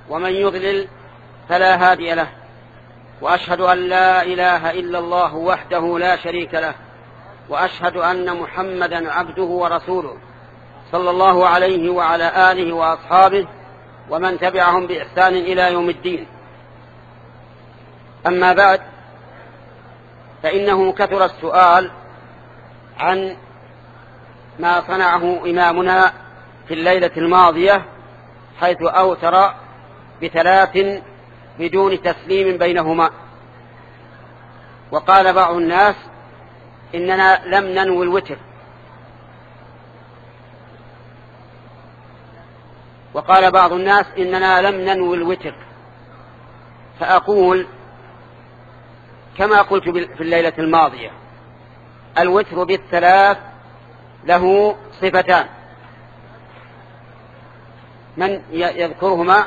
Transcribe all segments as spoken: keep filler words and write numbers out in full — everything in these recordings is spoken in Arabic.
ومن يضلل فلا هادي له، وأشهد أن لا إله إلا الله وحده لا شريك له، وأشهد أن محمدا عبده ورسوله صلى الله عليه وعلى آله وأصحابه ومن تبعهم بإحسان إلى يوم الدين. أما بعد، فإنه كثر السؤال عن ما صنعه إمامنا في الليلة الماضية، حيث أوتر بثلاث بدون تسليم بينهما. وقال بعض الناس إننا لم ننوي الوتر، وقال بعض الناس إننا لم ننوي الوتر. فأقول كما قلت في الليلة الماضية: الوتر بالثلاث له صفتان، من يذكرهما؟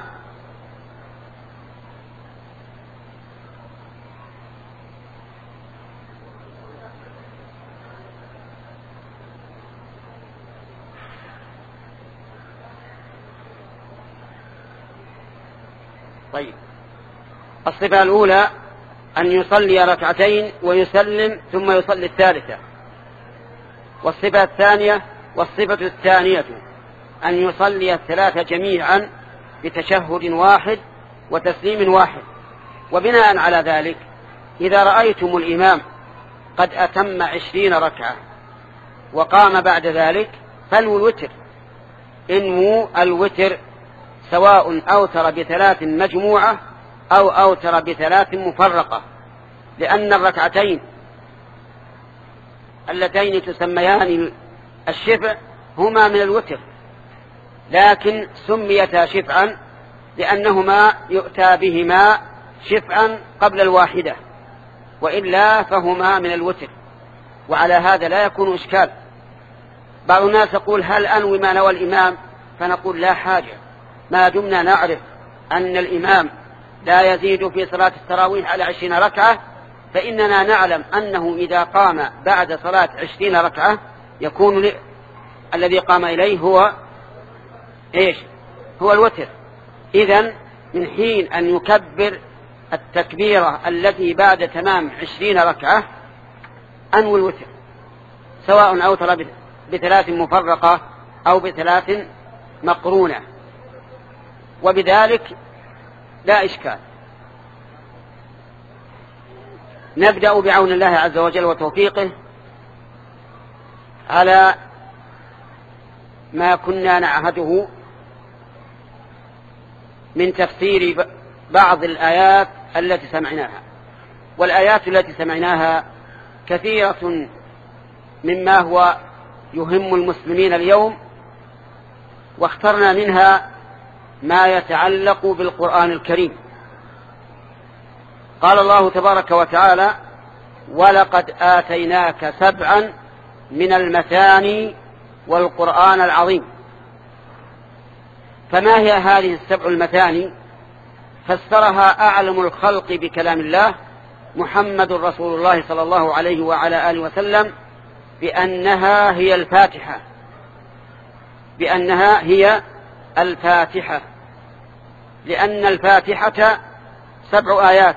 طيب، الصفة الأولى أن يصلي ركعتين ويسلم ثم يصلي الثالثة. والصفة الثانية والصفة الثانية أن يصلي الثلاثة جميعا بتشهد واحد وتسليم واحد. وبناء على ذلك، إذا رأيتم الإمام قد أتم عشرين ركعة وقام بعد ذلك فانووا الوتر، انووا الوتر، سواء أوتر بثلاث مجموعة أو أوتر بثلاث مفرقة، لأن الركعتين اللتين تسميان الشفع هما من الوتر، لكن سميتا شفعا لأنهما يؤتى بهما شفعا قبل الواحدة، وإلا فهما من الوتر. وعلى هذا لا يكون إشكال. بعض الناس يقول: هل أنوي ما نوى الإمام؟ فنقول: لا حاجة، ما دمنا نعرف أن الإمام لا يزيد في صلاة التراويح على عشرين ركعة، فإننا نعلم أنه إذا قام بعد صلاة عشرين ركعة يكون ل... الذي قام إليه هو إيش؟ هو الوتر. إذن من حين أن يكبر التكبيرة التي بعد تمام عشرين ركعة أنوي الوتر، سواء أوتر بثلاث مفرقة أو بثلاث مقرونة، وبذلك لا إشكال. نبدأ بعون الله عز وجل وتوفيقه على ما كنا نعهده من تفسير بعض الآيات التي سمعناها. والآيات التي سمعناها كثيرة مما هو يهم المسلمين اليوم، واخترنا منها ما يتعلق بالقرآن الكريم. قال الله تبارك وتعالى: ولقد آتيناك سبعا من المثاني والقرآن العظيم. فما هي هذه السبع المثاني؟ فسرها أعلم الخلق بكلام الله محمد رسول الله صلى الله عليه وعلى آله وسلم بأنها هي الفاتحة، بأنها هي الفاتحة، لأن الفاتحة سبع آيات،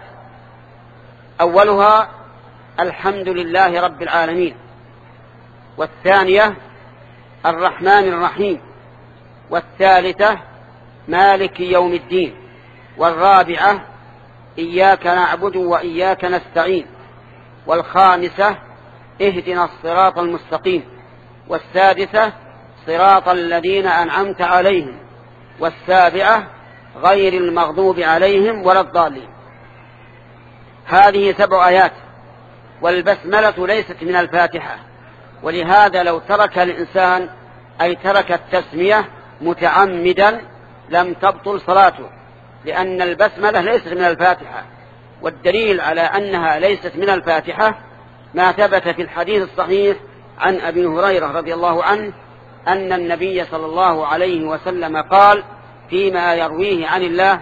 أولها الحمد لله رب العالمين، والثانية الرحمن الرحيم، والثالثة مالك يوم الدين، والرابعة إياك نعبد وإياك نستعين، والخامسة اهدنا الصراط المستقيم، والسادسة صراط الذين أنعمت عليهم، والسابعة غير المغضوب عليهم ولا الضالين. هذه سبع آيات، والبسملة ليست من الفاتحة، ولهذا لو ترك الإنسان أي ترك التسمية متعمدا لم تبطل صلاته، لأن البسملة ليست من الفاتحة. والدليل على أنها ليست من الفاتحة ما ثبت في الحديث الصحيح عن أبي هريرة رضي الله عنه أن النبي صلى الله عليه وسلم قال فيما يرويه عن الله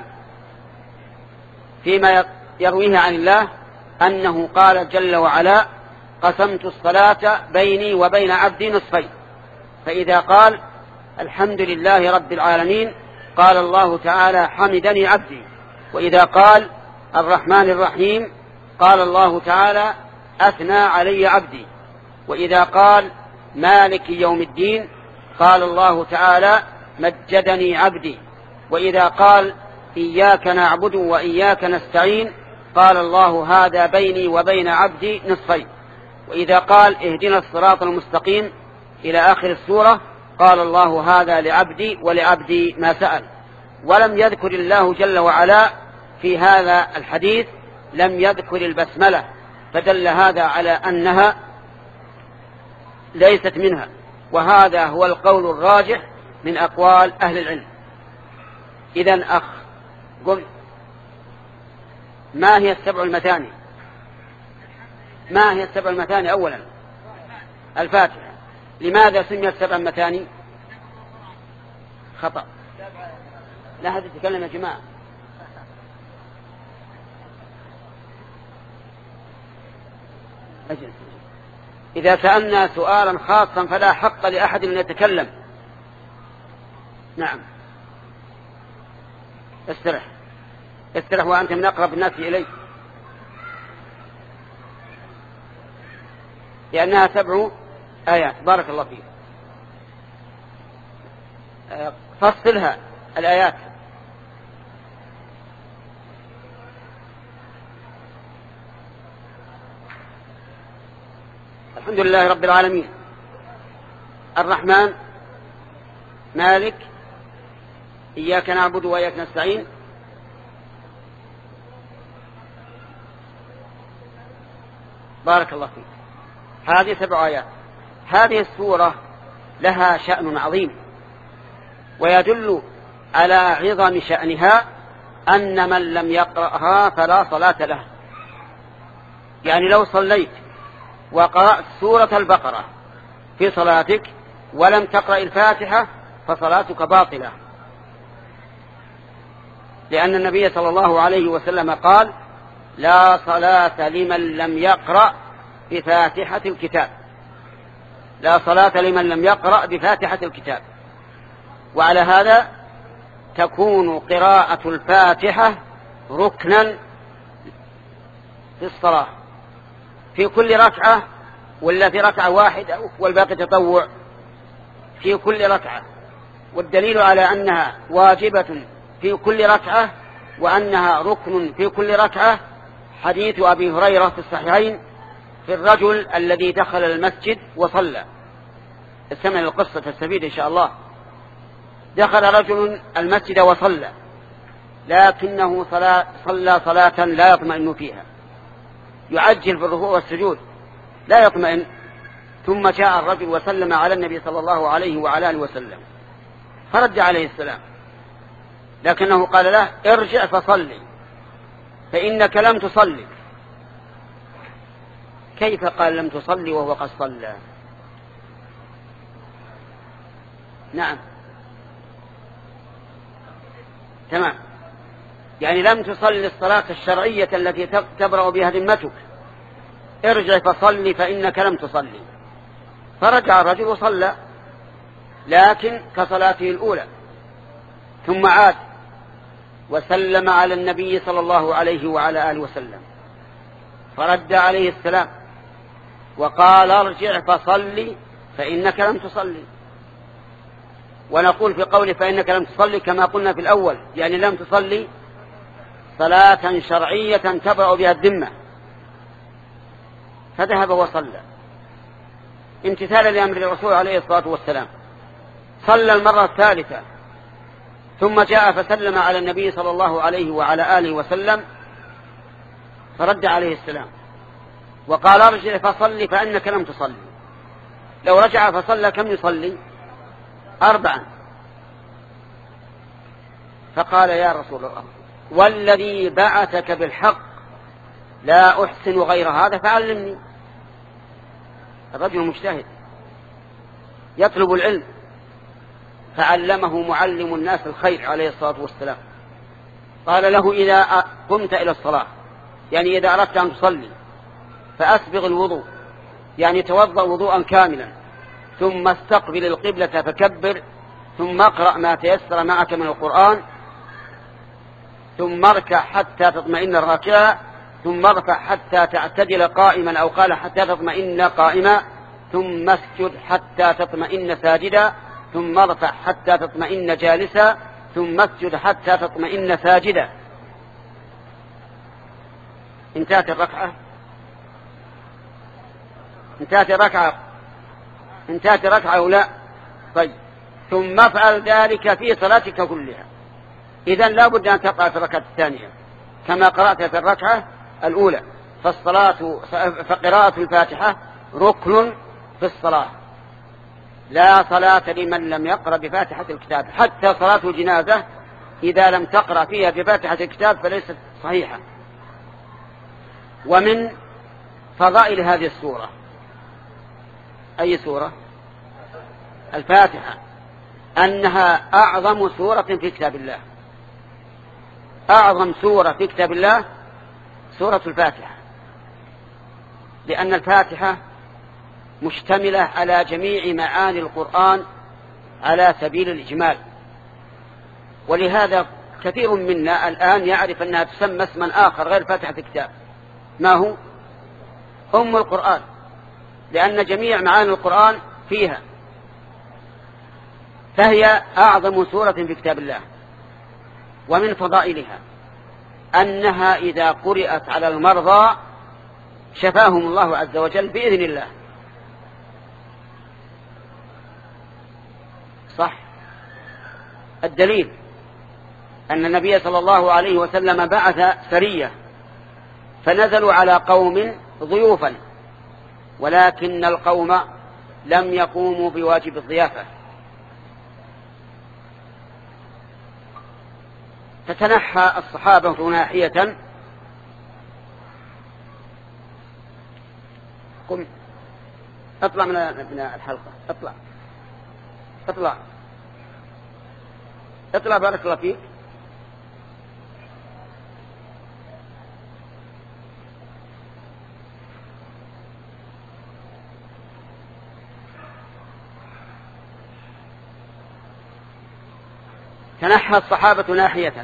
فيما يرويه عن الله أنه قال جل وعلا: قسمت الصلاة بيني وبين عبدي نصفين. فإذا قال الحمد لله رب العالمين قال الله تعالى حمدني عبدي، وإذا قال الرحمن الرحيم قال الله تعالى أثنى علي عبدي، وإذا قال مالك يوم الدين قال الله تعالى مجدني عبدي، وإذا قال إياك نعبد وإياك نستعين قال الله هذا بيني وبين عبدي نصفين، وإذا قال اهدنا الصراط المستقيم إلى آخر السورة قال الله هذا لعبدي ولعبدي ما سأل. ولم يذكر الله جل وعلا في هذا الحديث لم يذكر البسملة، فدل هذا على أنها ليست منها، وهذا هو القول الراجح من أقوال أهل العلم. إذن أخ قل ما هي السبع المثاني؟ ما هي السبع المثاني؟ أولا الفاتحة. لماذا سميت سبع مثاني؟ خطأ، لا أحد يتكلم يا جماعة. أجل. إذا سألنا سؤالا خاصا فلا حق لأحد أن يتكلم. نعم استرح استرح وأنت من أقرب الناس إلي، لأنها سبع آيات. بارك الله فيك. فصلها الآيات. الحمد لله رب العالمين، الرحمن، مالك، إياك نعبد وإياك نستعين، بارك الله فيك. هذه سبع آيات. هذه السورة لها شأن عظيم، ويدل على عظم شأنها أن من لم يقرأها فلا صلاة له. يعني لو صليت وقرأت سورة البقرة في صلاتك ولم تقرأ الفاتحة فصلاتك باطلة، لأن النبي صلى الله عليه وسلم قال لا صلاة لمن لم يقرأ بفاتحة الكتاب، لا صلاة لمن لم يقرأ بفاتحة الكتاب. وعلى هذا تكون قراءة الفاتحة ركنا في الصلاة في كل ركعة، ولا في ركعة واحدة والباقي تطوع؟ في كل ركعة. والدليل على أنها واجبة في كل ركعة وأنها ركن في كل ركعة حديث أبي هريرة في الصحيحين في الرجل الذي دخل المسجد وصلى. استمع للقصة تستفيد إن شاء الله. دخل رجل المسجد وصلى، لكنه صلى, صلى صلاة لا يطمئن فيها، يعجل في الركوع والسجود لا يطمئن. ثم جاء الرجل وسلم على النبي صلى الله عليه وعلى آله وسلم، فرد عليه السلام، لكنه قال له ارجع فصلي فإنك لم تصلي. كيف قال لم تصلي وهو قد صلى؟ نعم تمام، يعني لم تصلي الصلاة الشرعية التي تبرأ بها ذمتك، ارجع فصلي فإنك لم تصلي. فرجع الرجل وصلى لكن كصلاته الأولى، ثم عاد وسلم على النبي صلى الله عليه وعلى آله وسلم، فرد عليه السلام وقال ارجع فصلي فإنك لم تصلي. ونقول في قوله فإنك لم تصلي كما قلنا في الأول، يعني لم تصلي صلاة شرعية تبرأ بها الذمة. فذهب وصلى امتثالا لأمر الرسول عليه الصلاة والسلام، صلى المرة الثالثة، ثم جاء فسلم على النبي صلى الله عليه وعلى آله وسلم، فرد عليه السلام وقال ارجع فصلي فإنك لم تصلي. لو رجع فصلى كم يصلي؟ أربعا. فقال يا رسول الله والذي بعثك بالحق لا أحسن غير هذا فعلمني. الرجل مجتهد يطلب العلم، فعلمه معلم الناس الخير عليه الصلاة والسلام. قال له إذا قمت إلى الصلاة، يعني إذا أردت أن تصلي، فأسبغ الوضوء، يعني توضأ وضوءا كاملا، ثم استقبل القبلة فكبر ثم اقرأ ما تيسر معك من القرآن، ثم اركع حتى تطمئن راكعا، ثم ارفع حتى تعتدل قائما، أو قال حتى تطمئن قائما، ثم اسجد حتى تطمئن ساجدا، ثم ارفع حتى تطمئن جالسا، ثم اسجد حتى تطمئن ساجدا. انتهت الركعة انتهت الركعة انتهت الركعة أو لا؟ طيب، ثم افعل ذلك في صلاتك كلها. إذن لا بد أن تقرأ في الركعة الثانية كما قرأت في الركعة الأولى. فالصلاة فقراءة الفاتحة ركن في الصلاة، لا صلاة لمن لم يقرأ بفاتحة الكتاب. حتى صلاة الجنازة إذا لم تقرأ فيها بفاتحة الكتاب فليست صحيحة. ومن فضائل هذه السورة، أي سورة؟ الفاتحة، أنها أعظم سورة في كتاب الله. أعظم سورة في كتاب الله سورة الفاتحة، لأن الفاتحة مشتملة على جميع معاني القرآن على سبيل الإجمال. ولهذا كثير منا الآن يعرف أنها تسمى اسما آخر غير فاتحة الكتاب، ما هو؟ أم القرآن، لأن جميع معاني القرآن فيها، فهي أعظم سورة في كتاب الله. ومن فضائلها أنها إذا قرأت على المرضى شفاهم الله عز وجل بإذن الله. صح. الدليل أن النبي صلى الله عليه وسلم بعث سرية فنزلوا على قوم ضيوفا، ولكن القوم لم يقوموا بواجب الضيافة، فتنحى الصحابة ناحية. قم اطلع من الحلقة، اطلع اطلع اطلع بارك الله فيك. تنحى الصحابة ناحية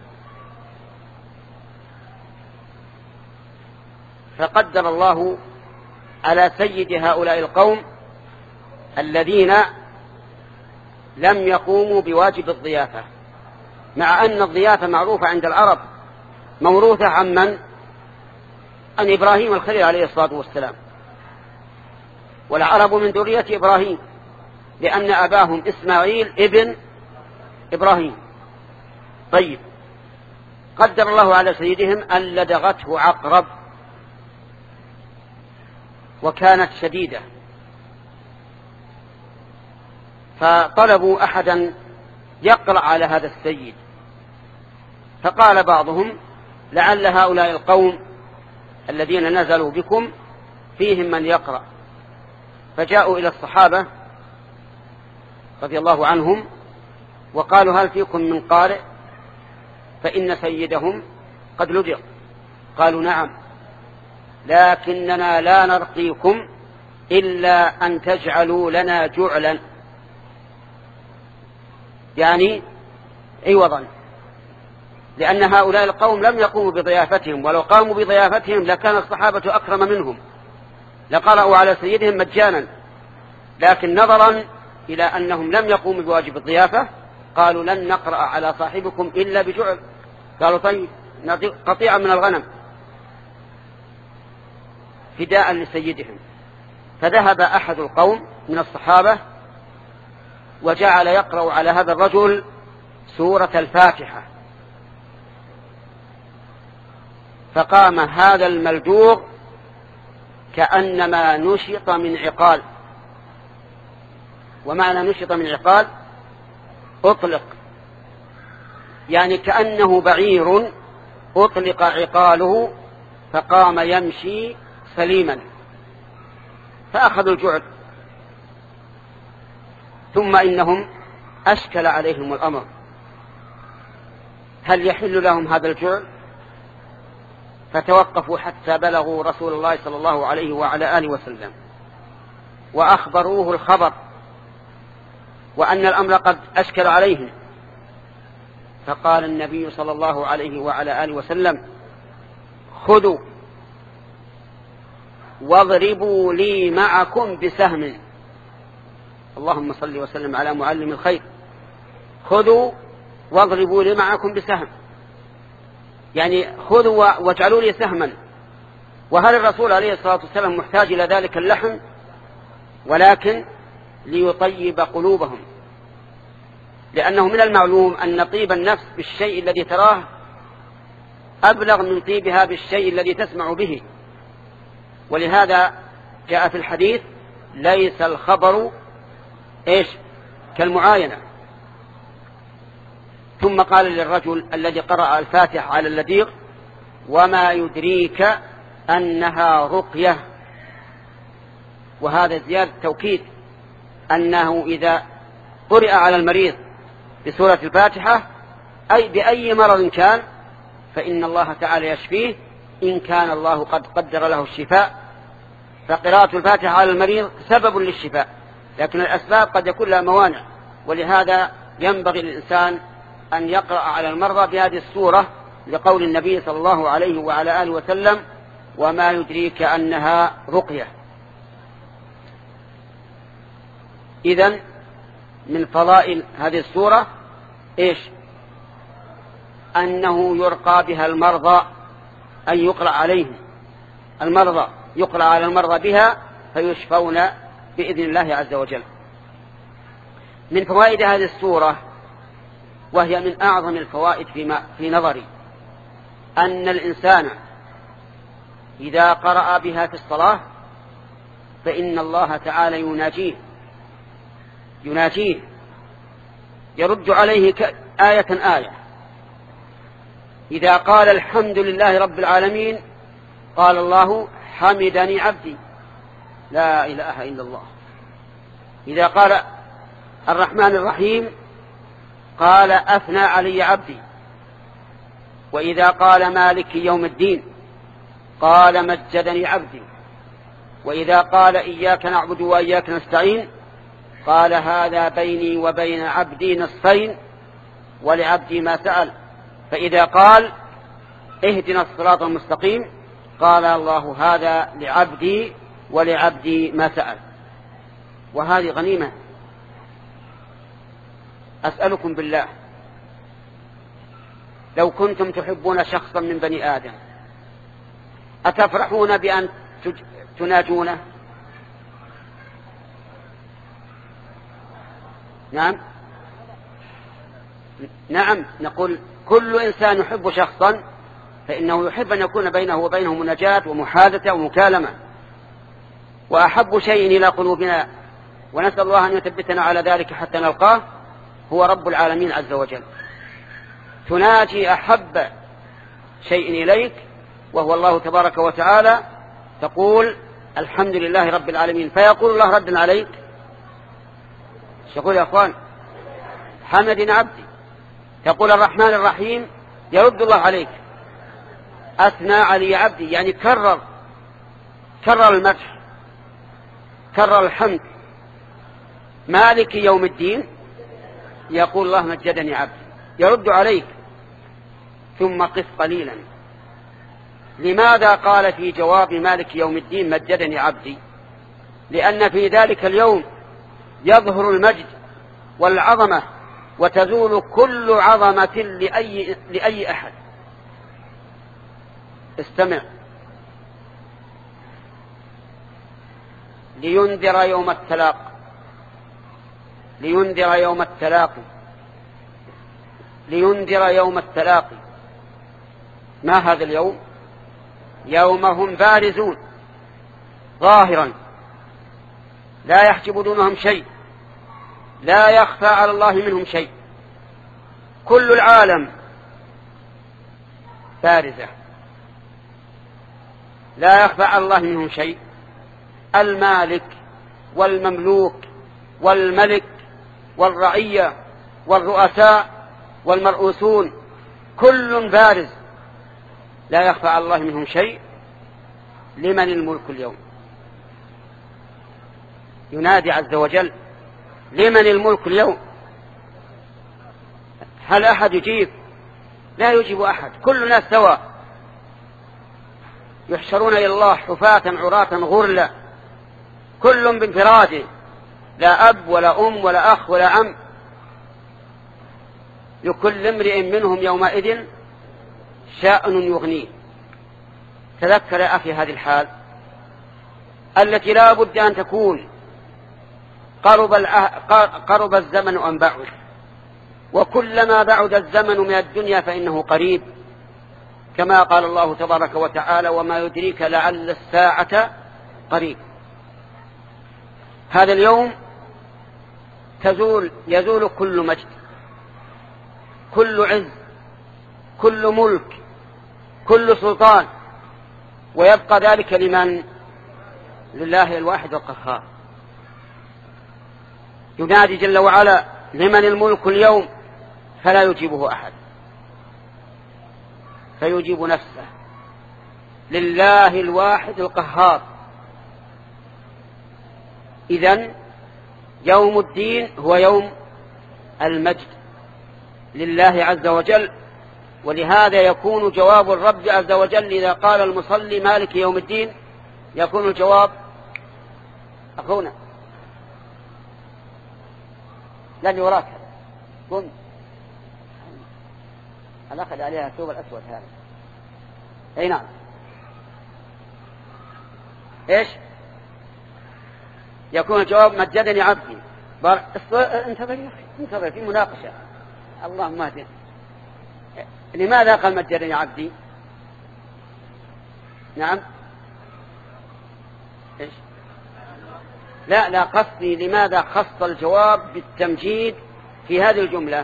فقدر الله على سيد هؤلاء القوم الذين لم يقوموا بواجب الضيافة، مع أن الضيافة معروفة عند العرب، موروثة عن من؟ عن إبراهيم الخليل عليه الصلاة والسلام. والعرب من ذرية إبراهيم، لأن أباهم إسماعيل ابن إبراهيم. طيب، قدر الله على سيدهم أن لدغته عقرب وكانت شديدة، فطلبوا أحدا يقرأ على هذا السيد، فقال بعضهم لعل هؤلاء القوم الذين نزلوا بكم فيهم من يقرأ. فجاءوا إلى الصحابة رضي الله عنهم وقالوا هل فيكم من قارئ؟ فإن سيدهم قد لدغ. قالوا نعم، لكننا لا نرقيكم إلا أن تجعلوا لنا جعلا، يعني عوضا، لأن هؤلاء القوم لم يقوموا بضيافتهم، ولو قاموا بضيافتهم لكان الصحابة أكرم منهم، لقرأوا على سيدهم مجانا، لكن نظرا إلى أنهم لم يقوموا بواجب الضيافة قالوا لن نقرأ على صاحبكم إلا بجعل. قالوا طيب نعطي قطيعا من الغنم فداء لسيدهم. فذهب أحد القوم من الصحابة وجعل يقرأ على هذا الرجل سورة الفاتحة، فقام هذا الملدوغ كأنما نشط من عقال. ومعنى نشط من عقال أطلق، يعني كأنه بعير أطلق عقاله فقام يمشي سليما، فأخذوا الجعل. ثم إنهم أشكل عليهم الأمر، هل يحل لهم هذا الجعل؟ فتوقفوا حتى بلغوا رسول الله صلى الله عليه وعلى آله وسلم وأخبروه الخبر، وأن الأمر قد أشكل عليهم. فقال النبي صلى الله عليه وعلى آله وسلم: خذوا واضربوا لي معكم بسهم. اللهم صل وسلم على معلم الخير. خذوا واضربوا لي معكم بسهم، يعني خذوا واجعلوا لي سهما. وهل الرسول عليه الصلاة والسلام محتاج إلى ذلك اللحم؟ ولكن ليطيب قلوبهم، لأنه من المعلوم أن طيب النفس بالشيء الذي تراه أبلغ من طيبها بالشيء الذي تسمع به. ولهذا جاء في الحديث: ليس الخبر إيش كالمعاينة. ثم قال للرجل الذي قرأ الفاتحة على اللديغ: وما يدريك أنها رقية. وهذا زيادة توكيد أنه إذا قرأ على المريض بسورة الفاتحة أي بأي مرض كان فإن الله تعالى يشفيه إن كان الله قد قدر له الشفاء. فقراءة الفاتحة على المريض سبب للشفاء، لكن الأسباب قد يكون لها موانع، ولهذا ينبغي للإنسان أن يقرأ على المرضى بهذه السورة، لقول النبي صلى الله عليه وعلى آله وسلم: وما يدريك أنها رقية. إذن من فضائل هذه السورة إيش؟ أنه يرقى بها المرضى، أن يقرأ عليهم المرضى، يقرأ على المرضى بها فيشفون بإذن الله عز وجل. من فوائد هذه السورة، وهي من أعظم الفوائد فيما في نظري، أن الإنسان إذا قرأ بها في الصلاة فإن الله تعالى يناجيه يناجيه يرد عليه آية آية. إذا قال الحمد لله رب العالمين قال الله: حمدني عبدي. لا إله إلا الله. إذا قال الرحمن الرحيم قال: أثنى علي عبدي. وإذا قال مالك يوم الدين قال: مجدني عبدي. وإذا قال إياك نعبد وإياك نستعين قال: هذا بيني وبين عبدي نصفين ولعبدي ما سأل. فإذا قال: اهدنا الصراط المستقيم قال الله: هذا لعبدي ولعبدي ما سأل. وهذه غنيمة. أسألكم بالله، لو كنتم تحبون شخصا من بني آدم أتفرحون بأن تناجونه؟ نعم نعم نقول كل إنسان يحب شخصا فإنه يحب أن يكون بينه وبينه مناجاة ومحادثة ومكالمة. وأحب شيء إلى قلوبنا ونسأل الله أن يثبتنا على ذلك حتى نلقاه هو رب العالمين عز وجل. تناجي أحب شيء إليك وهو الله تبارك وتعالى، تقول: الحمد لله رب العالمين، فيقول الله ردا عليك: يقول يا أخوان حمدنا عبدي. تقول الرحمن الرحيم يرد الله عليك: أثنى علي عبدي، يعني كرر كرر المدح، كرر الحمد. مالك يوم الدين يقول الله: مجدني عبدي، يرد عليك. ثم قف قليلا، لماذا قال في جواب مالك يوم الدين مجدني عبدي؟ لأن في ذلك اليوم يظهر المجد والعظمة وتزول كل عظمة لأي, لأي أحد. استمع: لينذر يوم التلاق لينذر يوم التلاقي لينذر يوم التلاقي. ما هذا اليوم؟ يوم هم بارزون ظاهرا لا يحجب دونهم شيء، لا يخفى على الله منهم شيء، كل العالم بارزة لا يخفى على الله منهم شيء. المالك والمملوك والملك والرعية والرؤساء والمرؤوسون كل بارز لا يخفى على الله منهم شيء. لمن الملك اليوم؟ ينادي عز وجل: لمن الملك اليوم؟ هل أحد يجيب؟ لا يجيب أحد، كل الناس سواء، يحشرون إلى الله حفاة عراة غرلا، كل بانفراده، لا أب ولا أم ولا أخ ولا عم، لكل امرئ منهم يومئذ شأن يغنيه. تذكر يا أخي هذه الحال التي لا بد أن تكون قرب, قرب الزمن أن بعد، وكلما بعد الزمن من الدنيا فإنه قريب، كما قال الله تبارك وتعالى: وما يدريك لعل الساعة قريب. هذا اليوم تزول يزول كل مجد، كل عز، كل ملك، كل سلطان، ويبقى ذلك لمن؟ لله الواحد القهار. ينادي جل وعلا: لمن الملك اليوم؟ فلا يجيبه أحد، فيجيب نفسه، لله الواحد القهار. إذن يوم الدين هو يوم المجد لله عز وجل، ولهذا يكون جواب الرب عز وجل إذا قال المصلي مالك يوم الدين، يكون الجواب: أخونا لن يراك، قم، الأخذ عليها الثوب الأسود هذا. أي نعم. إيش يكون الجواب؟ مجدني عبدي. بار... انتظر يا أخي، انتظر، في مناقشة. اللهم اهدنا. لماذا قال مجدني عبدي؟ نعم. إيش؟ لا لا قصدي لماذا خص الجواب بالتمجيد في هذه الجملة؟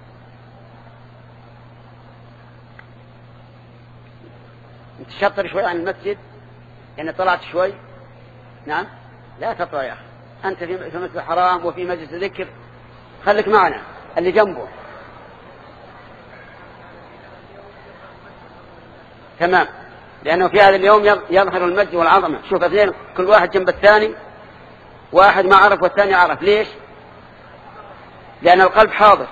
انت شطر شوي عن المسجد يعني طلعت شوي. نعم. لا تطلع يا أخي، أنت في مسجد حرام وفي مجلس ذكر، خليك معنا اللي جنبه. تمام، لأنه في هذا اليوم يظهر المجد والعظمة. شوف اثنين كل واحد جنب الثاني، واحد ما عرف والثاني عرف. ليش؟ لأن القلب حاضر،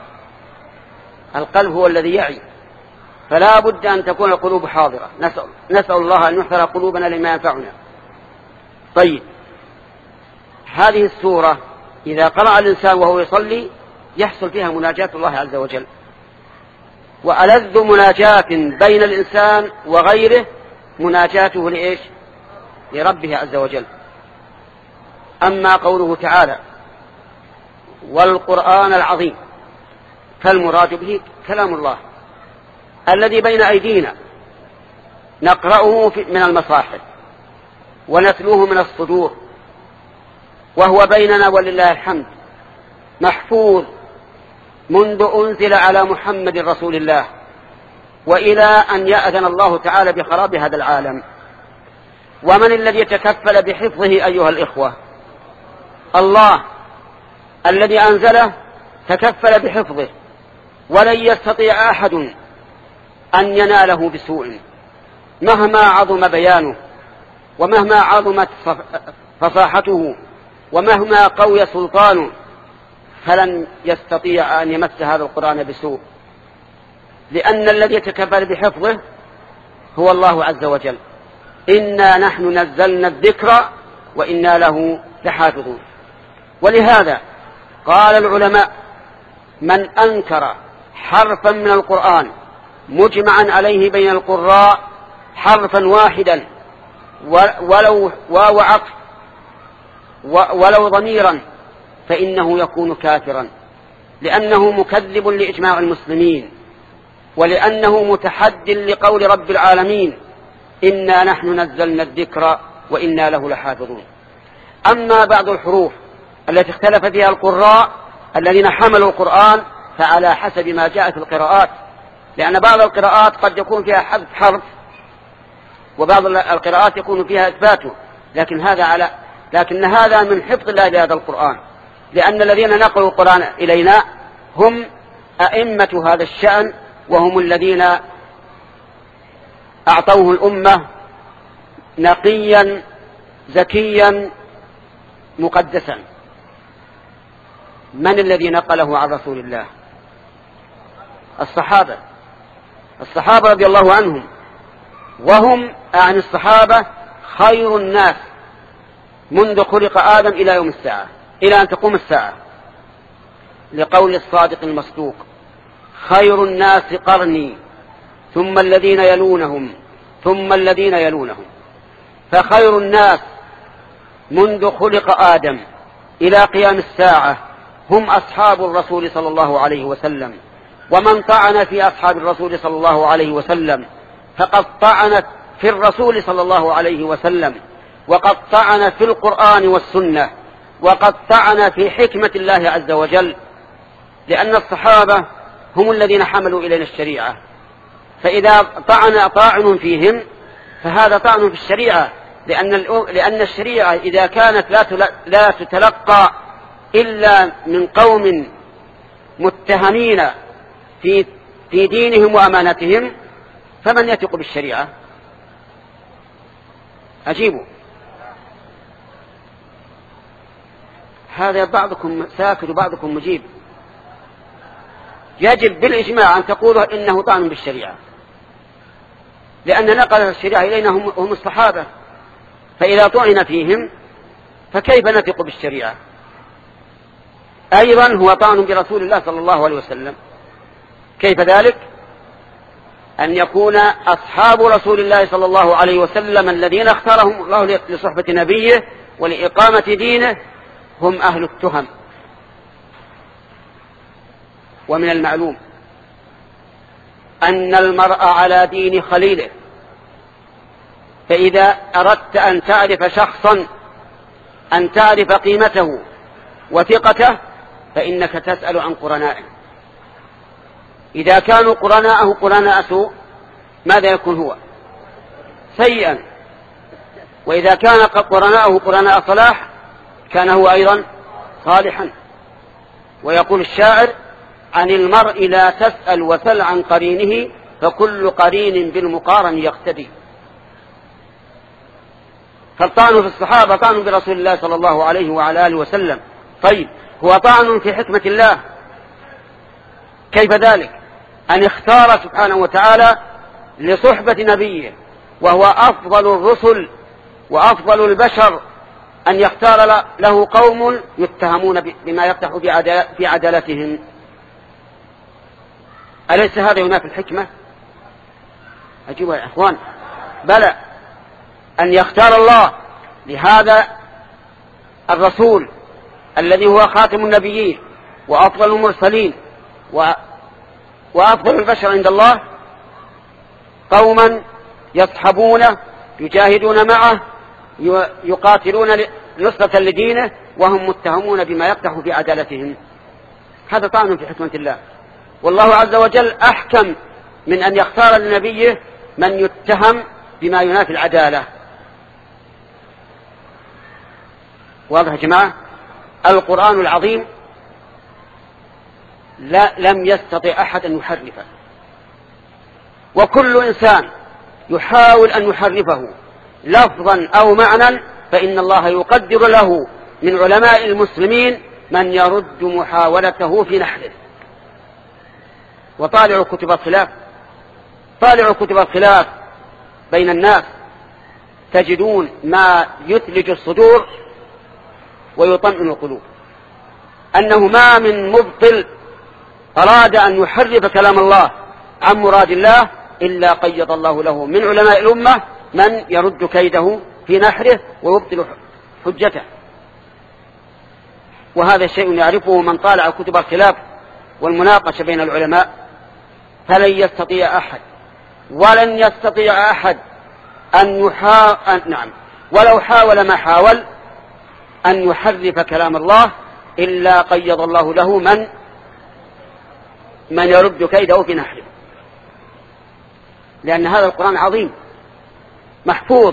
القلب هو الذي يعي، فلا بد أن تكون القلوب حاضرة. نسأل, نسأل الله أن يحضر قلوبنا لما ينفعنا. طيب، هذه السورة إذا قرأ الإنسان وهو يصلي يحصل فيها مناجاة الله عز وجل، وألذ مناجاة بين الإنسان وغيره مناجاته لإيش؟ لربه عز وجل. أما قوله تعالى: والقرآن العظيم، فالمراد به كلام الله الذي بين أيدينا نقرأه من المصاحف ونتلوه من الصدور، وهو بيننا ولله الحمد محفوظ منذ أنزل على محمد رسول الله وإلى أن يأذن الله تعالى بخراب هذا العالم. ومن الذي يتكفل بحفظه أيها الإخوة؟ الله الذي أنزله تكفل بحفظه، ولن يستطيع أحد أن يناله بسوء مهما عظم بيانه، ومهما عظمت فصاحته، ومهما قوي سلطانه، فلن يستطيع أن يمس هذا القرآن بسوء، لأن الذي يتكفل بحفظه هو الله عز وجل. إنا نحن نزلنا الذكر وإنا له لحافظون. ولهذا قال العلماء: من أنكر حرفا من القرآن مجمعا عليه بين القراء حرفا واحدا ولو واو عطف ولو ضميرا فإنه يكون كافرا، لأنه مكذب لإجماع المسلمين، ولأنه متحد لقول رب العالمين: إنا نحن نزلنا الذكر وإنا له لحافظون. أما بعض الحروف التي اختلف فيها القراء الذين حملوا القرآن فعلى حسب ما جاء في القراءات، لأن بعض القراءات قد يكون فيها حذف حرف، وبعض القراءات يكون فيها إثباته، لكن هذا على لكن هذا من حفظ الله لهذا القرآن، لأن الذين نقلوا القرآن إلينا هم أئمة هذا الشأن، وهم الذين أعطوه الأمة نقيا زكيا مقدسا. من الذي نقله عن رسول الله؟ الصحابة الصحابة رضي الله عنهم، وهم عن الصحابة خير الناس منذ خلق آدم إلى يوم الساعة، إلى أن تقوم الساعة، لقول الصادق المصدوق: خير الناس قرني ثم الذين يلونهم ثم الذين يلونهم. فخير الناس منذ خلق آدم إلى قيام الساعة هم أصحاب الرسول صلى الله عليه وسلم، ومن طعن في أصحاب الرسول صلى الله عليه وسلم فقد طعن في الرسول صلى الله عليه وسلم، وقد طعن في القرآن والسنة، وقد طعن في حكمة الله عز وجل، لأن الصحابة هم الذين حملوا إلينا الشريعة، فإذا طعن طاعن فيهم فهذا طعن في الشريعة، لأن لأن الشريعة إذا كانت لا لا تتلقى إلا من قوم متهمين في في دينهم وأمانتهم، فمن يثق بالشريعة؟ أجيبوا. هذا بعضكم ساكت وبعضكم مجيب. يجب بالإجماع أن تقولوا إنه طعن بالشريعة، لأن نقل الشريعة إلينا هم, هم الصحابة، فإذا طعن فيهم فكيف نثق بالشريعة؟ أيضا هو طعن برسول الله صلى الله عليه وسلم. كيف ذلك؟ أن يكون أصحاب رسول الله صلى الله عليه وسلم الذين اختارهم الله لصحبة نبيه ولإقامة دينه هم أهل التهم. ومن المعلوم أن المرء على دين خليله، فإذا أردت أن تعرف شخصا، أن تعرف قيمته وثقته، فإنك تسأل عن قرنائه. إذا كانوا قرناءه قرناء سوء ماذا يكون هو؟ سيئا. وإذا كان قرناءه قرناء صلاح كان هو أيضا صالحا. ويقول الشاعر: عن المرء لا تسأل وسل عن قرينه، فكل قرين بالمقارن يقتدي. فالطعن في الصحابة طعن برسول الله صلى الله عليه وعلى آله وسلم. طيب، هو طعن في حكمة الله. كيف ذلك؟ أن اختار سبحانه وتعالى لصحبة نبيه وهو أفضل الرسل وأفضل البشر أن يختار له قوم يتهمون بما يفتح في عدالتهم. أليس هذا ينافي الحكمة؟ أجيبوا يا إخوان. بلى، أن يختار الله لهذا الرسول الذي هو خاتم النبيين وأفضل المرسلين وأفضل البشر عند الله قوما يصحبونه يجاهدون معه يقاتلون نصرة لدينه وهم متهمون بما يفتح في عدالتهم. هذا طعن في حكمة الله. والله عز وجل أحكم من أن يختار لنبيه من يتهم بما ينافي العدالة. واضح يا جماعة؟ القرآن العظيم لا لم يستطع أحد أن يحرفه، وكل إنسان يحاول أن يحرفه لفظا أو معنى فإن الله يقدر له من علماء المسلمين من يرد محاولته في نحره. وطالعوا كتب الخلاف، طالعوا كتب الخلاف بين الناس تجدون ما يثلج الصدور ويطمئن القلوب، أنه ما من مبطل أراد أن يحرف كلام الله عن مراد الله إلا قيض الله له من علماء الأمة من يرد كيده في نحره ويبطل حجته. وهذا شيء يعرفه من طالع كتب الخلاف والمناقشة بين العلماء، فلن يستطيع أحد ولن يستطيع أحد أن يحاول، نعم ولو حاول ما حاول أن يحرف كلام الله إلا قيض الله له من من يرد كيده في نحره. لأن هذا القرآن عظيم محفوظ،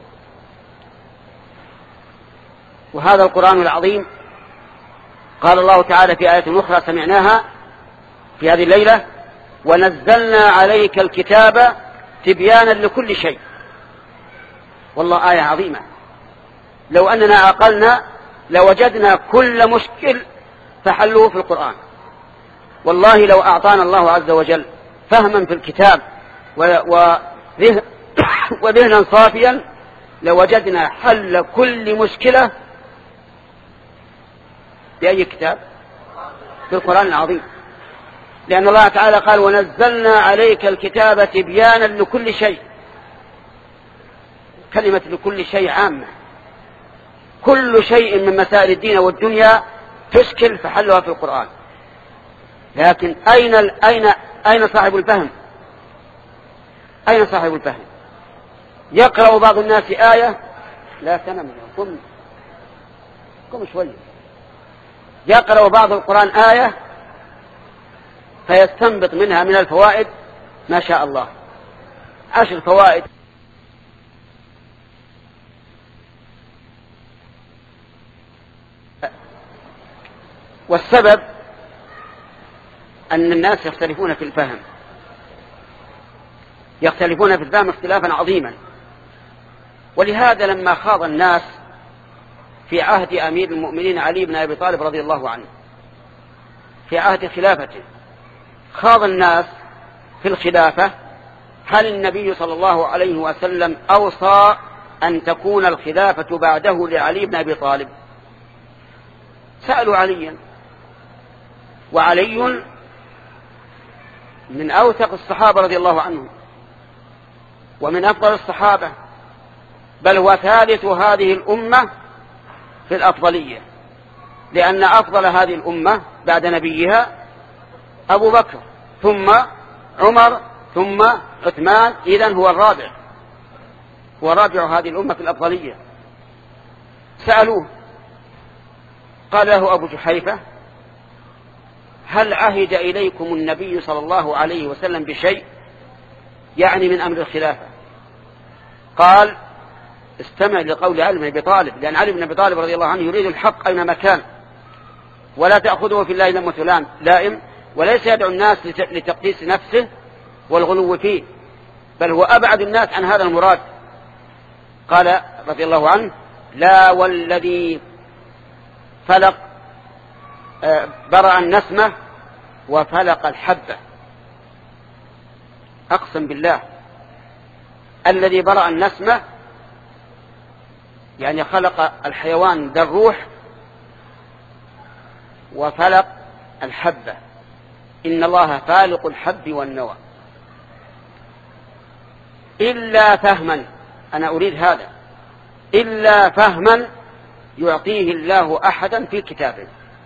وهذا القرآن العظيم قال الله تعالى في آية أخرى سمعناها في هذه الليلة: ونزلنا عليك الكتاب تبيانا لكل شيء. والله آية عظيمة، لو أننا عقلنا لوجدنا كل مشكل فحلوه في القرآن. والله لو أعطانا الله عز وجل فهما في الكتاب وذهنا صافيا لوجدنا حل كل مشكلة بأي كتاب؟ في القرآن العظيم. لأن الله تعالى قال ونزلنا عليك الكتاب تبيانا لكل شيء. كلمة لكل شيء عامة، كل شيء من مسائل الدين والدنيا تشكل فحلها في القرآن. لكن أين أين أين صاحب الفهم؟ أين صاحب الفهم؟ يقرأ بعض الناس آية، لا تنم قم قم شوي. يقرأ بعض القرآن آية فيستنبط منها من الفوائد ما شاء الله، عشر فوائد. والسبب أن الناس يختلفون في الفهم، يختلفون في الفهم اختلافا عظيما. ولهذا لما خاض الناس في عهد أمير المؤمنين علي بن أبي طالب رضي الله عنه في عهد خلافته، خاض الناس في الخلافة هل النبي صلى الله عليه وسلم أوصى أن تكون الخلافة بعده لعلي بن أبي طالب؟ سألوا عليا، وعلي من أوثق الصحابة رضي الله عنهم ومن أفضل الصحابة، بل هو ثالث هذه الأمة في الأفضلية، لأن أفضل هذه الأمة بعد نبيها أبو بكر ثم عمر ثم عثمان، إذن هو الرابع، هو رابع هذه الأمة في الأفضلية. سألوه قال له أبو جحيفة هل عهد إليكم النبي صلى الله عليه وسلم بشيء يعني من أمر الخلافة؟ قال استمع لقول علي بن أبي طالب، لأن علي بن أبي طالب رضي الله عنه يريد الحق أينما كان، ولا تأخذه في الله لمة لائم، وليس يدعو الناس لتقديس نفسه والغلو فيه، بل هو أبعد الناس عن هذا المراد. قال رضي الله عنه لا والذي فلق برأ النسمة وفلق الحبة، أقسم بالله الذي برأ النسمة يعني خلق الحيوان ذا الروح، وفلق الحبة، إن الله فالق الحب والنوى. إلا فهما، أنا أريد هذا، إلا فهما يعطيه الله أحدا في كتابه.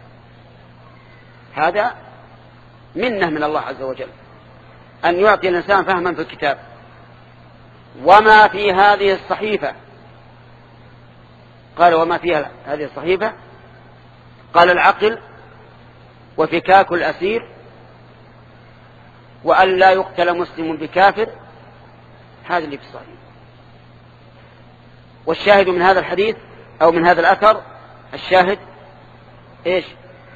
هذا منه من الله عز وجل أن يعطي الإنسان فهما في الكتاب. وما في هذه الصحيفة، قال وما فيها هذه الصحيفة؟ قال العقل وفكاك الأسير وأن لا يقتل مسلم بكافر، هذا اللي في الصحيفة. والشاهد من هذا الحديث أو من هذا الأثر، الشاهد إيش؟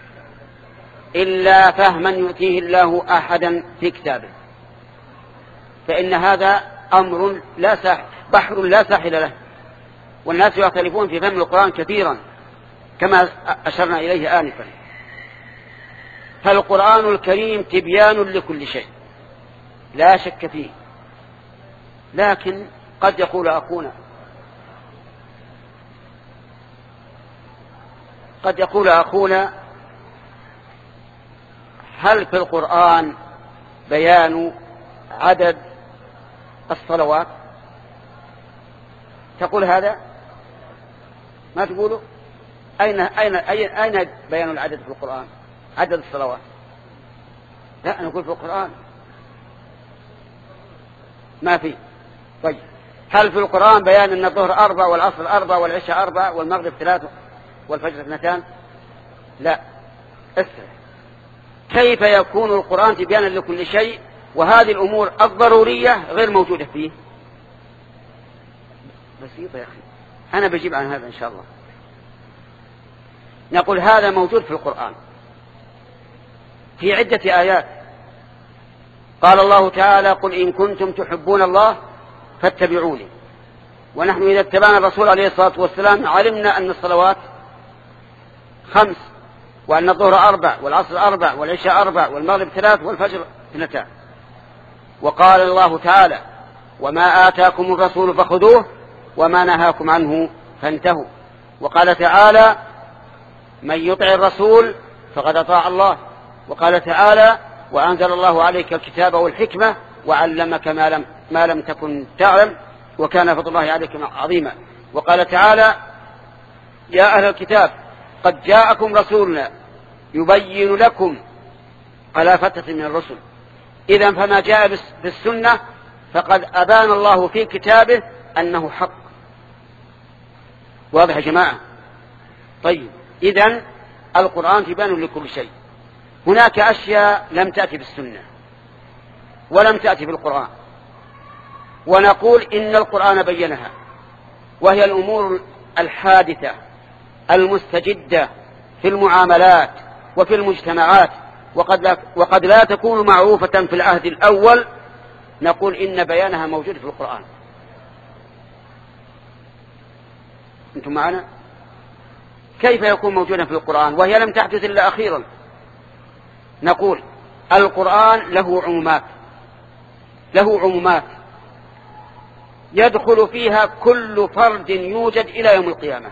إلا فهما يؤتيه الله أحدا في كتابه. فإن هذا أمر لا ساحل، بحر لا ساحل له، والناس يختلفون في فهم القرآن كثيرا كما أشرنا إليه آنفا. فالقرآن الكريم تبيان لكل شيء لا شك فيه. لكن قد يقول أخونا قد يقول أخونا هل في القرآن بيان عدد الصلوات؟ تقول هذا؟ ما تقوله؟ أين أين أين بيان العدد في القرآن؟ عدد الصلوات؟ لا، نقول في القرآن ما في. طيب هل في القرآن بيان أن الظهر أربع والعصر أربع والعشاء أربع والمغرب ثلاث والفجر اثنتان؟ لا. اسرع، كيف يكون القرآن تبيانا لكل شيء وهذه الأمور الضرورية غير موجودة فيه؟ بسيطة يا أخي، أنا بجيب عن هذا إن شاء الله. نقول هذا موجود في القرآن في عدة آيات. قال الله تعالى قل إن كنتم تحبون الله فاتبعوني. ونحن إذا اتبعنا الرسول عليه الصلاة والسلام علمنا أن الصلوات خمس وأن الظهر أربع والعصر أربع والعشاء أربع والمغرب ثلاث والفجر اثنتان. وقال الله تعالى: وما آتاكم الرسول فخذوه وما نهاكم عنه فانتهوا. وقال تعالى: من يطع الرسول فقد أطاع الله. وقال تعالى: وأنزل الله عليك الكتاب والحكمة وعلمك ما لم, ما لم تكن تعلم وكان فضل الله عليك عظيما. وقال تعالى: يا أهل الكتاب قد جاءكم رسولنا يبين لكم على فترة من الرسل. إذن فما جاء بالسنة فقد أبان الله في كتابه أنه حق. واضح يا جماعة؟ طيب، إذن القرآن تبان لكل شيء. هناك أشياء لم تأتي بالسنة ولم تأتي بالقرآن، ونقول إن القرآن بينها، وهي الأمور الحادثة المستجدة في المعاملات وفي المجتمعات، وقد لا, وقد لا تكون معروفة في العهد الأول، نقول إن بيانها موجود في القرآن. أنتم معنا؟ كيف يكون موجودا في القرآن وهي لم تحدث إلا أخيرا؟ نقول القرآن له عمومات له عمومات يدخل فيها كل فرد يوجد إلى يوم القيامة،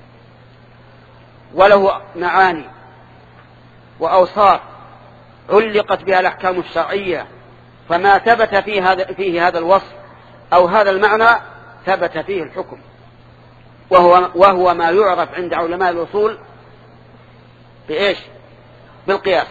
وله معاني وأوصاف علقت بها الأحكام الشرعية، فما ثبت فيه هذا, فيه هذا الوصف أو هذا المعنى ثبت فيه الحكم، وهو, وهو ما يعرف عند علماء الأصول بإيش؟ بالقياس.